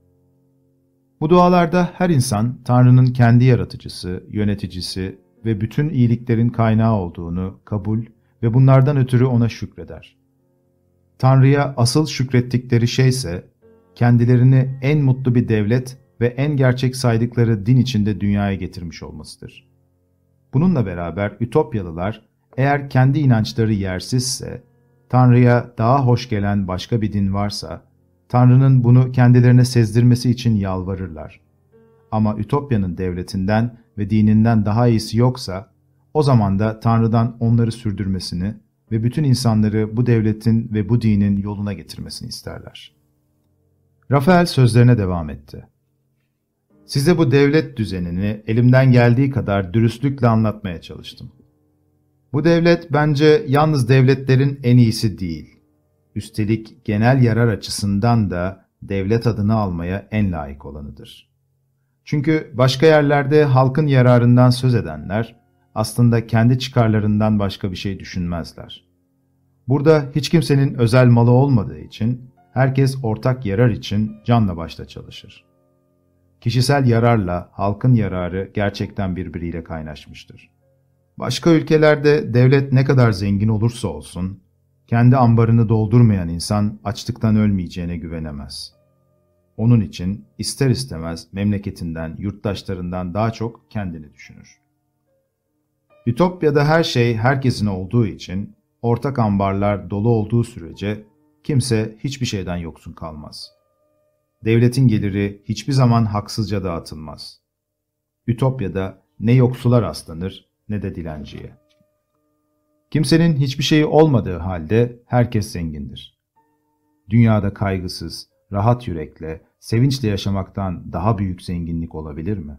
Bu dualarda her insan Tanrı'nın kendi yaratıcısı, yöneticisi ve bütün iyiliklerin kaynağı olduğunu kabul ve bunlardan ötürü ona şükreder. Tanrı'ya asıl şükrettikleri şeyse, kendilerini en mutlu bir devlet ve en gerçek saydıkları din içinde dünyaya getirmiş olmasıdır. Bununla beraber Ütopyalılar, eğer kendi inançları yersizse, Tanrı'ya daha hoş gelen başka bir din varsa, Tanrı'nın bunu kendilerine sezdirmesi için yalvarırlar. Ama Ütopya'nın devletinden ve dininden daha iyisi yoksa, o zaman da Tanrı'dan onları sürdürmesini ve bütün insanları bu devletin ve bu dinin yoluna getirmesini isterler. Rafael sözlerine devam etti. Size bu devlet düzenini elimden geldiği kadar dürüstlükle anlatmaya çalıştım. Bu devlet bence yalnız devletlerin en iyisi değil. Üstelik genel yarar açısından da devlet adını almaya en layık olanıdır. Çünkü başka yerlerde halkın yararından söz edenler aslında kendi çıkarlarından başka bir şey düşünmezler. Burada hiç kimsenin özel malı olmadığı için herkes ortak yarar için canla başla çalışır. Kişisel yararla halkın yararı gerçekten birbiriyle kaynaşmıştır. Başka ülkelerde devlet ne kadar zengin olursa olsun, kendi ambarını doldurmayan insan açlıktan ölmeyeceğine güvenemez. Onun için ister istemez memleketinden, yurttaşlarından daha çok kendini düşünür. Ütopya'da her şey herkesin olduğu için, ortak ambarlar dolu olduğu sürece kimse hiçbir şeyden yoksun kalmaz. Devletin geliri hiçbir zaman haksızca dağıtılmaz. Ütopya'da ne yoksula rastlanır ne de dilenciye. Kimsenin hiçbir şeyi olmadığı halde herkes zengindir. Dünyada kaygısız, rahat yürekle, sevinçle yaşamaktan daha büyük zenginlik olabilir mi?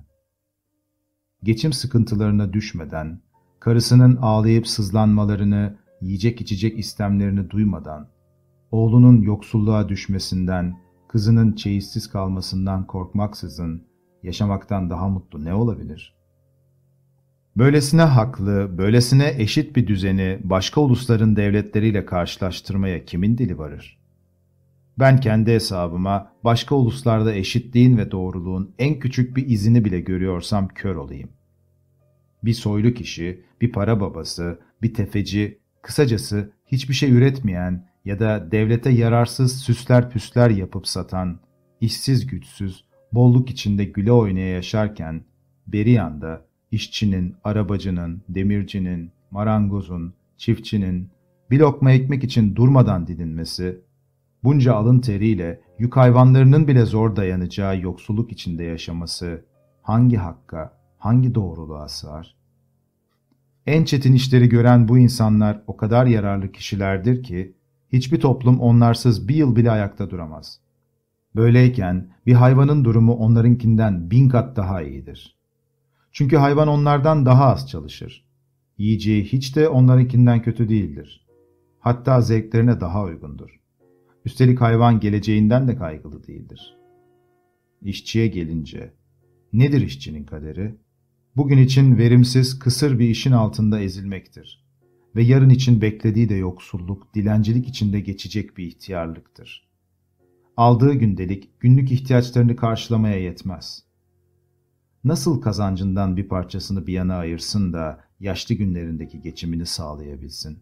Geçim sıkıntılarına düşmeden, karısının ağlayıp sızlanmalarını, yiyecek içecek istemlerini duymadan, oğlunun yoksulluğa düşmesinden, kızının çeyizsiz kalmasından korkmaksızın yaşamaktan daha mutlu ne olabilir? Böylesine haklı, böylesine eşit bir düzeni başka ulusların devletleriyle karşılaştırmaya kimin dili varır? Ben kendi hesabıma başka uluslarda eşitliğin ve doğruluğun en küçük bir izini bile görüyorsam kör olayım. Bir soylu kişi, bir para babası, bir tefeci, kısacası hiçbir şey üretmeyen ya da devlete yararsız süsler püsler yapıp satan, işsiz güçsüz, bolluk içinde güle oynaya yaşarken, beri yanda işçinin, arabacının, demircinin, marangozun, çiftçinin bir lokma ekmek için durmadan didinmesi, bunca alın teriyle yük hayvanlarının bile zor dayanacağı yoksulluk içinde yaşaması hangi hakka, hangi doğruluğa sığar? En çetin işleri gören bu insanlar o kadar yararlı kişilerdir ki, hiçbir toplum onlarsız bir yıl bile ayakta duramaz. Böyleyken bir hayvanın durumu onlarınkinden bin kat daha iyidir. Çünkü hayvan onlardan daha az çalışır. Yiyeceği hiç de onlarınkinden kötü değildir. Hatta zevklerine daha uygundur. Üstelik hayvan geleceğinden de kaygılı değildir. İşçiye gelince, nedir işçinin kaderi? Bugün için verimsiz, kısır bir işin altında ezilmektir. Ve yarın için beklediği de yoksulluk, dilencilik içinde geçecek bir ihtiyarlıktır. Aldığı gündelik, günlük ihtiyaçlarını karşılamaya yetmez. Nasıl kazancından bir parçasını bir yana ayırsın da yaşlı günlerindeki geçimini sağlayabilsin?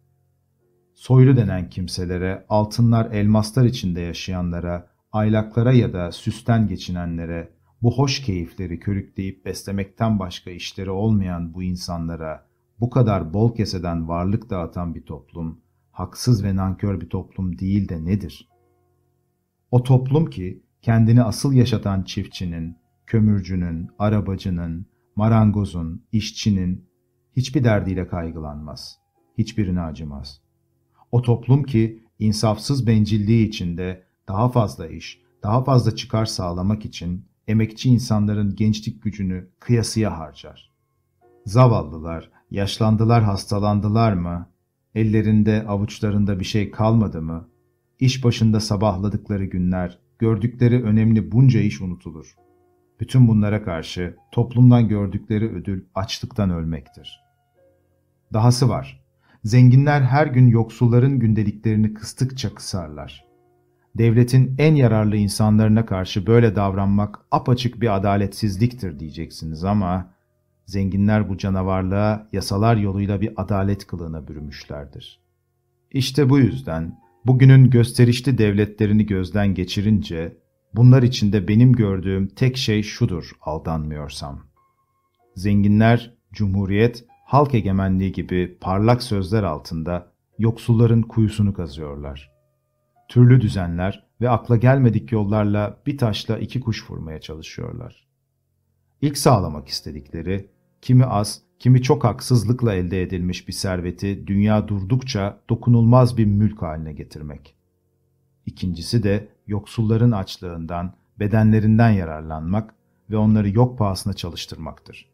Soylu denen kimselere, altınlar, elmaslar içinde yaşayanlara, aylaklara ya da süsten geçinenlere, bu hoş keyifleri körükleyip beslemekten başka işleri olmayan bu insanlara, bu kadar bol keseden varlık dağıtan bir toplum, haksız ve nankör bir toplum değil de nedir? O toplum ki, kendini asıl yaşatan çiftçinin, kömürcünün, arabacının, marangozun, işçinin hiçbir derdiyle kaygılanmaz, hiçbirine acımaz. O toplum ki, insafsız bencilliği içinde daha fazla iş, daha fazla çıkar sağlamak için emekçi insanların gençlik gücünü kıyasıya harcar. Zavallılar, yaşlandılar, hastalandılar mı? Ellerinde, avuçlarında bir şey kalmadı mı? İş başında sabahladıkları günler, gördükleri önemli bunca iş unutulur. Bütün bunlara karşı toplumdan gördükleri ödül açlıktan ölmektir. Dahası var, zenginler her gün yoksulların gündeliklerini kıstıkça kısarlar. Devletin en yararlı insanlarına karşı böyle davranmak apaçık bir adaletsizliktir diyeceksiniz ama zenginler bu canavarlığa yasalar yoluyla bir adalet kılığına bürümüşlerdir. İşte bu yüzden bugünün gösterişli devletlerini gözden geçirince bunlar içinde benim gördüğüm tek şey şudur aldanmıyorsam. Zenginler, cumhuriyet, halk egemenliği gibi parlak sözler altında yoksulların kuyusunu kazıyorlar. Türlü düzenler ve akla gelmedik yollarla bir taşla iki kuş vurmaya çalışıyorlar. İlk sağlamak istedikleri, kimi az, kimi çok haksızlıkla elde edilmiş bir serveti dünya durdukça dokunulmaz bir mülk haline getirmek. İkincisi de yoksulların açlığından, bedenlerinden yararlanmak ve onları yok pahasına çalıştırmaktır.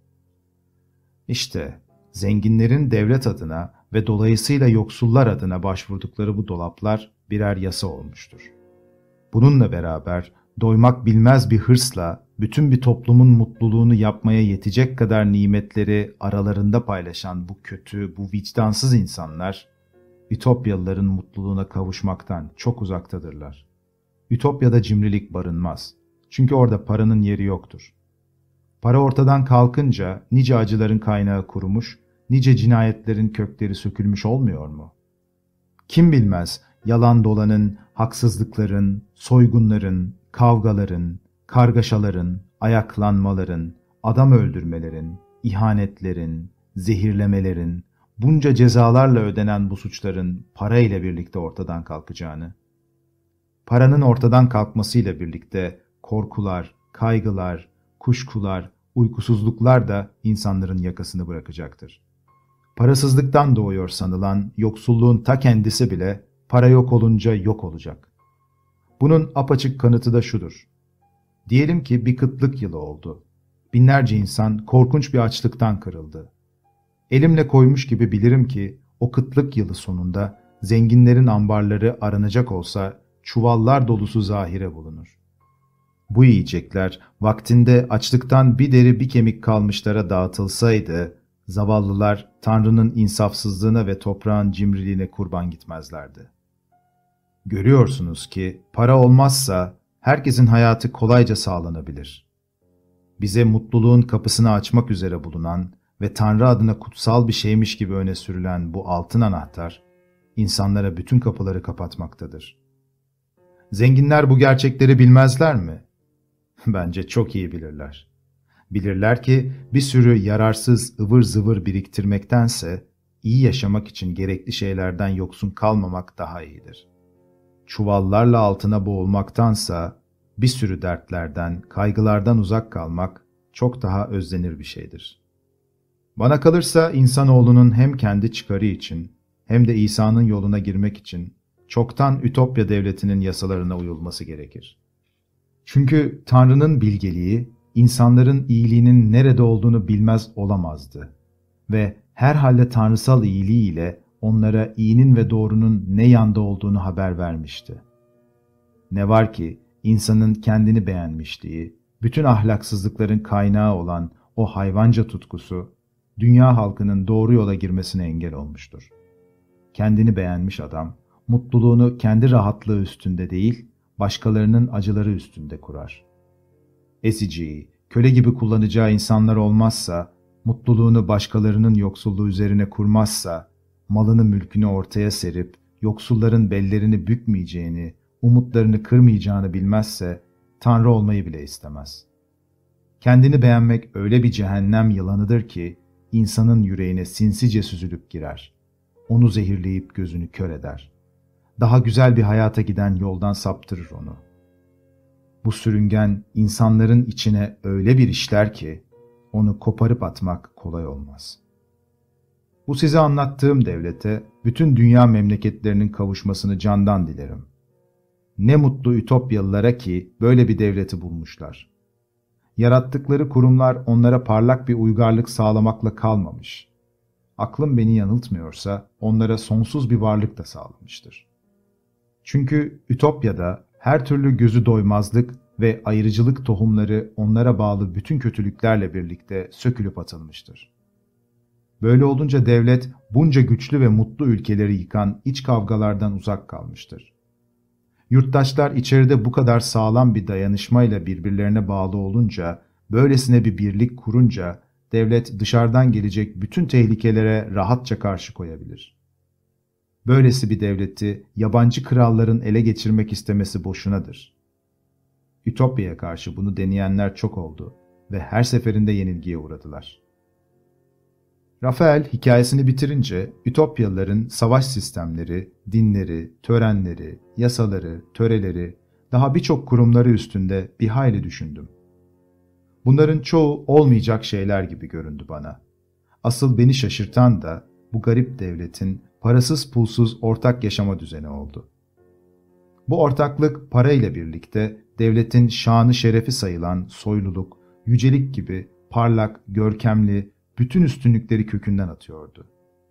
İşte zenginlerin devlet adına ve dolayısıyla yoksullar adına başvurdukları bu dolaplar birer yasa olmuştur. Bununla beraber doymak bilmez bir hırsla bütün bir toplumun mutluluğunu yapmaya yetecek kadar nimetleri aralarında paylaşan bu kötü, bu vicdansız insanlar, Ütopyalıların mutluluğuna kavuşmaktan çok uzaktadırlar. Ütopya'da cimrilik barınmaz. Çünkü orada paranın yeri yoktur. Para ortadan kalkınca nice acıların kaynağı kurumuş, nice cinayetlerin kökleri sökülmüş olmuyor mu? Kim bilmez yalan dolanın, haksızlıkların, soygunların, kavgaların, kargaşaların, ayaklanmaların, adam öldürmelerin, ihanetlerin, zehirlemelerin, bunca cezalarla ödenen bu suçların para ile birlikte ortadan kalkacağını. Paranın ortadan kalkmasıyla birlikte korkular, kaygılar, kuşkular, uykusuzluklar da insanların yakasını bırakacaktır. Parasızlıktan doğuyor sanılan yoksulluğun ta kendisi bile para yok olunca yok olacak. Bunun apaçık kanıtı da şudur. Diyelim ki bir kıtlık yılı oldu. Binlerce insan korkunç bir açlıktan kırıldı. Elimle koymuş gibi bilirim ki o kıtlık yılı sonunda zenginlerin ambarları aranacak olsa çuvallar dolusu zahire bulunur. Bu yiyecekler vaktinde açlıktan bir deri bir kemik kalmışlara dağıtılsaydı, zavallılar Tanrı'nın insafsızlığına ve toprağın cimriliğine kurban gitmezlerdi. Görüyorsunuz ki para olmazsa herkesin hayatı kolayca sağlanabilir. Bize mutluluğun kapısını açmak üzere bulunan ve Tanrı adına kutsal bir şeymiş gibi öne sürülen bu altın anahtar, insanlara bütün kapıları kapatmaktadır. Zenginler bu gerçekleri bilmezler mi? Bence çok iyi bilirler. Bilirler ki bir sürü yararsız ıvır zıvır biriktirmektense iyi yaşamak için gerekli şeylerden yoksun kalmamak daha iyidir. Çuvallarla altına boğulmaktansa bir sürü dertlerden, kaygılardan uzak kalmak çok daha özlenir bir şeydir. Bana kalırsa insanoğlunun hem kendi çıkarı için hem de İsa'nın yoluna girmek için çoktan Ütopya devletinin yasalarına uyulması gerekir. Çünkü Tanrı'nın bilgeliği, insanların iyiliğinin nerede olduğunu bilmez olamazdı ve herhalde tanrısal iyiliğiyle onlara iyinin ve doğrunun ne yanda olduğunu haber vermişti. Ne var ki insanın kendini beğenmişliği, bütün ahlaksızlıkların kaynağı olan o hayvanca tutkusu, dünya halkının doğru yola girmesine engel olmuştur. Kendini beğenmiş adam, mutluluğunu kendi rahatlığı üstünde değil, başkalarının acıları üstünde kurar. Eziciyi, köle gibi kullanacağı insanlar olmazsa, mutluluğunu başkalarının yoksulluğu üzerine kurmazsa, malını mülkünü ortaya serip, yoksulların bellerini bükmeyeceğini, umutlarını kırmayacağını bilmezse, Tanrı olmayı bile istemez. Kendini beğenmek öyle bir cehennem yılanıdır ki, insanın yüreğine sinsice süzülüp girer. Onu zehirleyip gözünü kör eder. Daha güzel bir hayata giden yoldan saptırır onu. Bu sürüngen insanların içine öyle bir işler ki, onu koparıp atmak kolay olmaz. Bu size anlattığım devlete, bütün dünya memleketlerinin kavuşmasını candan dilerim. Ne mutlu Ütopyalılara ki böyle bir devleti bulmuşlar. Yarattıkları kurumlar onlara parlak bir uygarlık sağlamakla kalmamış. Aklım beni yanıltmıyorsa onlara sonsuz bir varlık da sağlamıştır. Çünkü Ütopya'da her türlü gözü doymazlık ve ayrıcılık tohumları onlara bağlı bütün kötülüklerle birlikte sökülüp atılmıştır. Böyle olunca devlet bunca güçlü ve mutlu ülkeleri yıkan iç kavgalardan uzak kalmıştır. Yurttaşlar içeride bu kadar sağlam bir dayanışmayla birbirlerine bağlı olunca, böylesine bir birlik kurunca, devlet dışarıdan gelecek bütün tehlikelere rahatça karşı koyabilir. Böylesi bir devleti yabancı kralların ele geçirmek istemesi boşunadır. Ütopya'ya karşı bunu deneyenler çok oldu ve her seferinde yenilgiye uğradılar. Rafael hikayesini bitirince Ütopyalıların savaş sistemleri, dinleri, törenleri, yasaları, töreleri, daha birçok kurumları üstünde bir hayli düşündüm. Bunların çoğu olmayacak şeyler gibi göründü bana. Asıl beni şaşırtan da bu garip devletin parasız pulsuz ortak yaşama düzeni oldu. Bu ortaklık parayla birlikte devletin şanı şerefi sayılan soyluluk, yücelik gibi parlak, görkemli, bütün üstünlükleri kökünden atıyordu.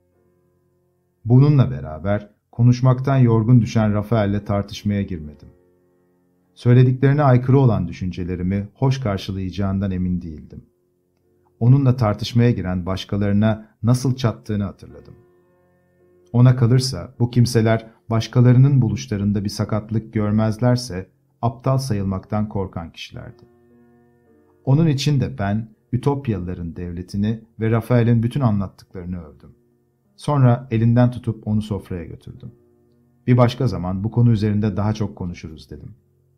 Bununla beraber konuşmaktan yorgun düşen Rafael'le tartışmaya girmedim. Söylediklerine aykırı olan düşüncelerimi hoş karşılayacağından emin değildim. Onunla tartışmaya giren başkalarına nasıl çattığını hatırladım. Ona kalırsa bu kimseler başkalarının buluşlarında bir sakatlık görmezlerse aptal sayılmaktan korkan kişilerdi. Onun için de ben Ütopyalıların devletini ve Rafael'in bütün anlattıklarını övdüm. Sonra elinden tutup onu sofraya götürdüm. Bir başka zaman bu konu üzerinde daha çok konuşuruz dedim.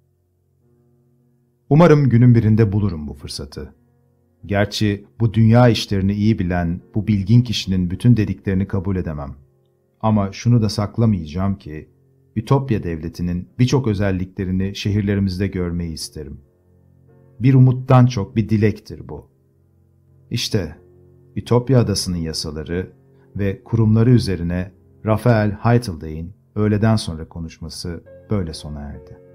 Umarım günün birinde bulurum bu fırsatı. Gerçi bu dünya işlerini iyi bilen bu bilgin kişinin bütün dediklerini kabul edemem. Ama şunu da saklamayacağım ki, Ütopya devletinin birçok özelliklerini şehirlerimizde görmeyi isterim. Bir umuttan çok bir dilektir bu. İşte Ütopya adasının yasaları ve kurumları üzerine Rafael Heitilday'in öğleden sonra konuşması böyle sona erdi.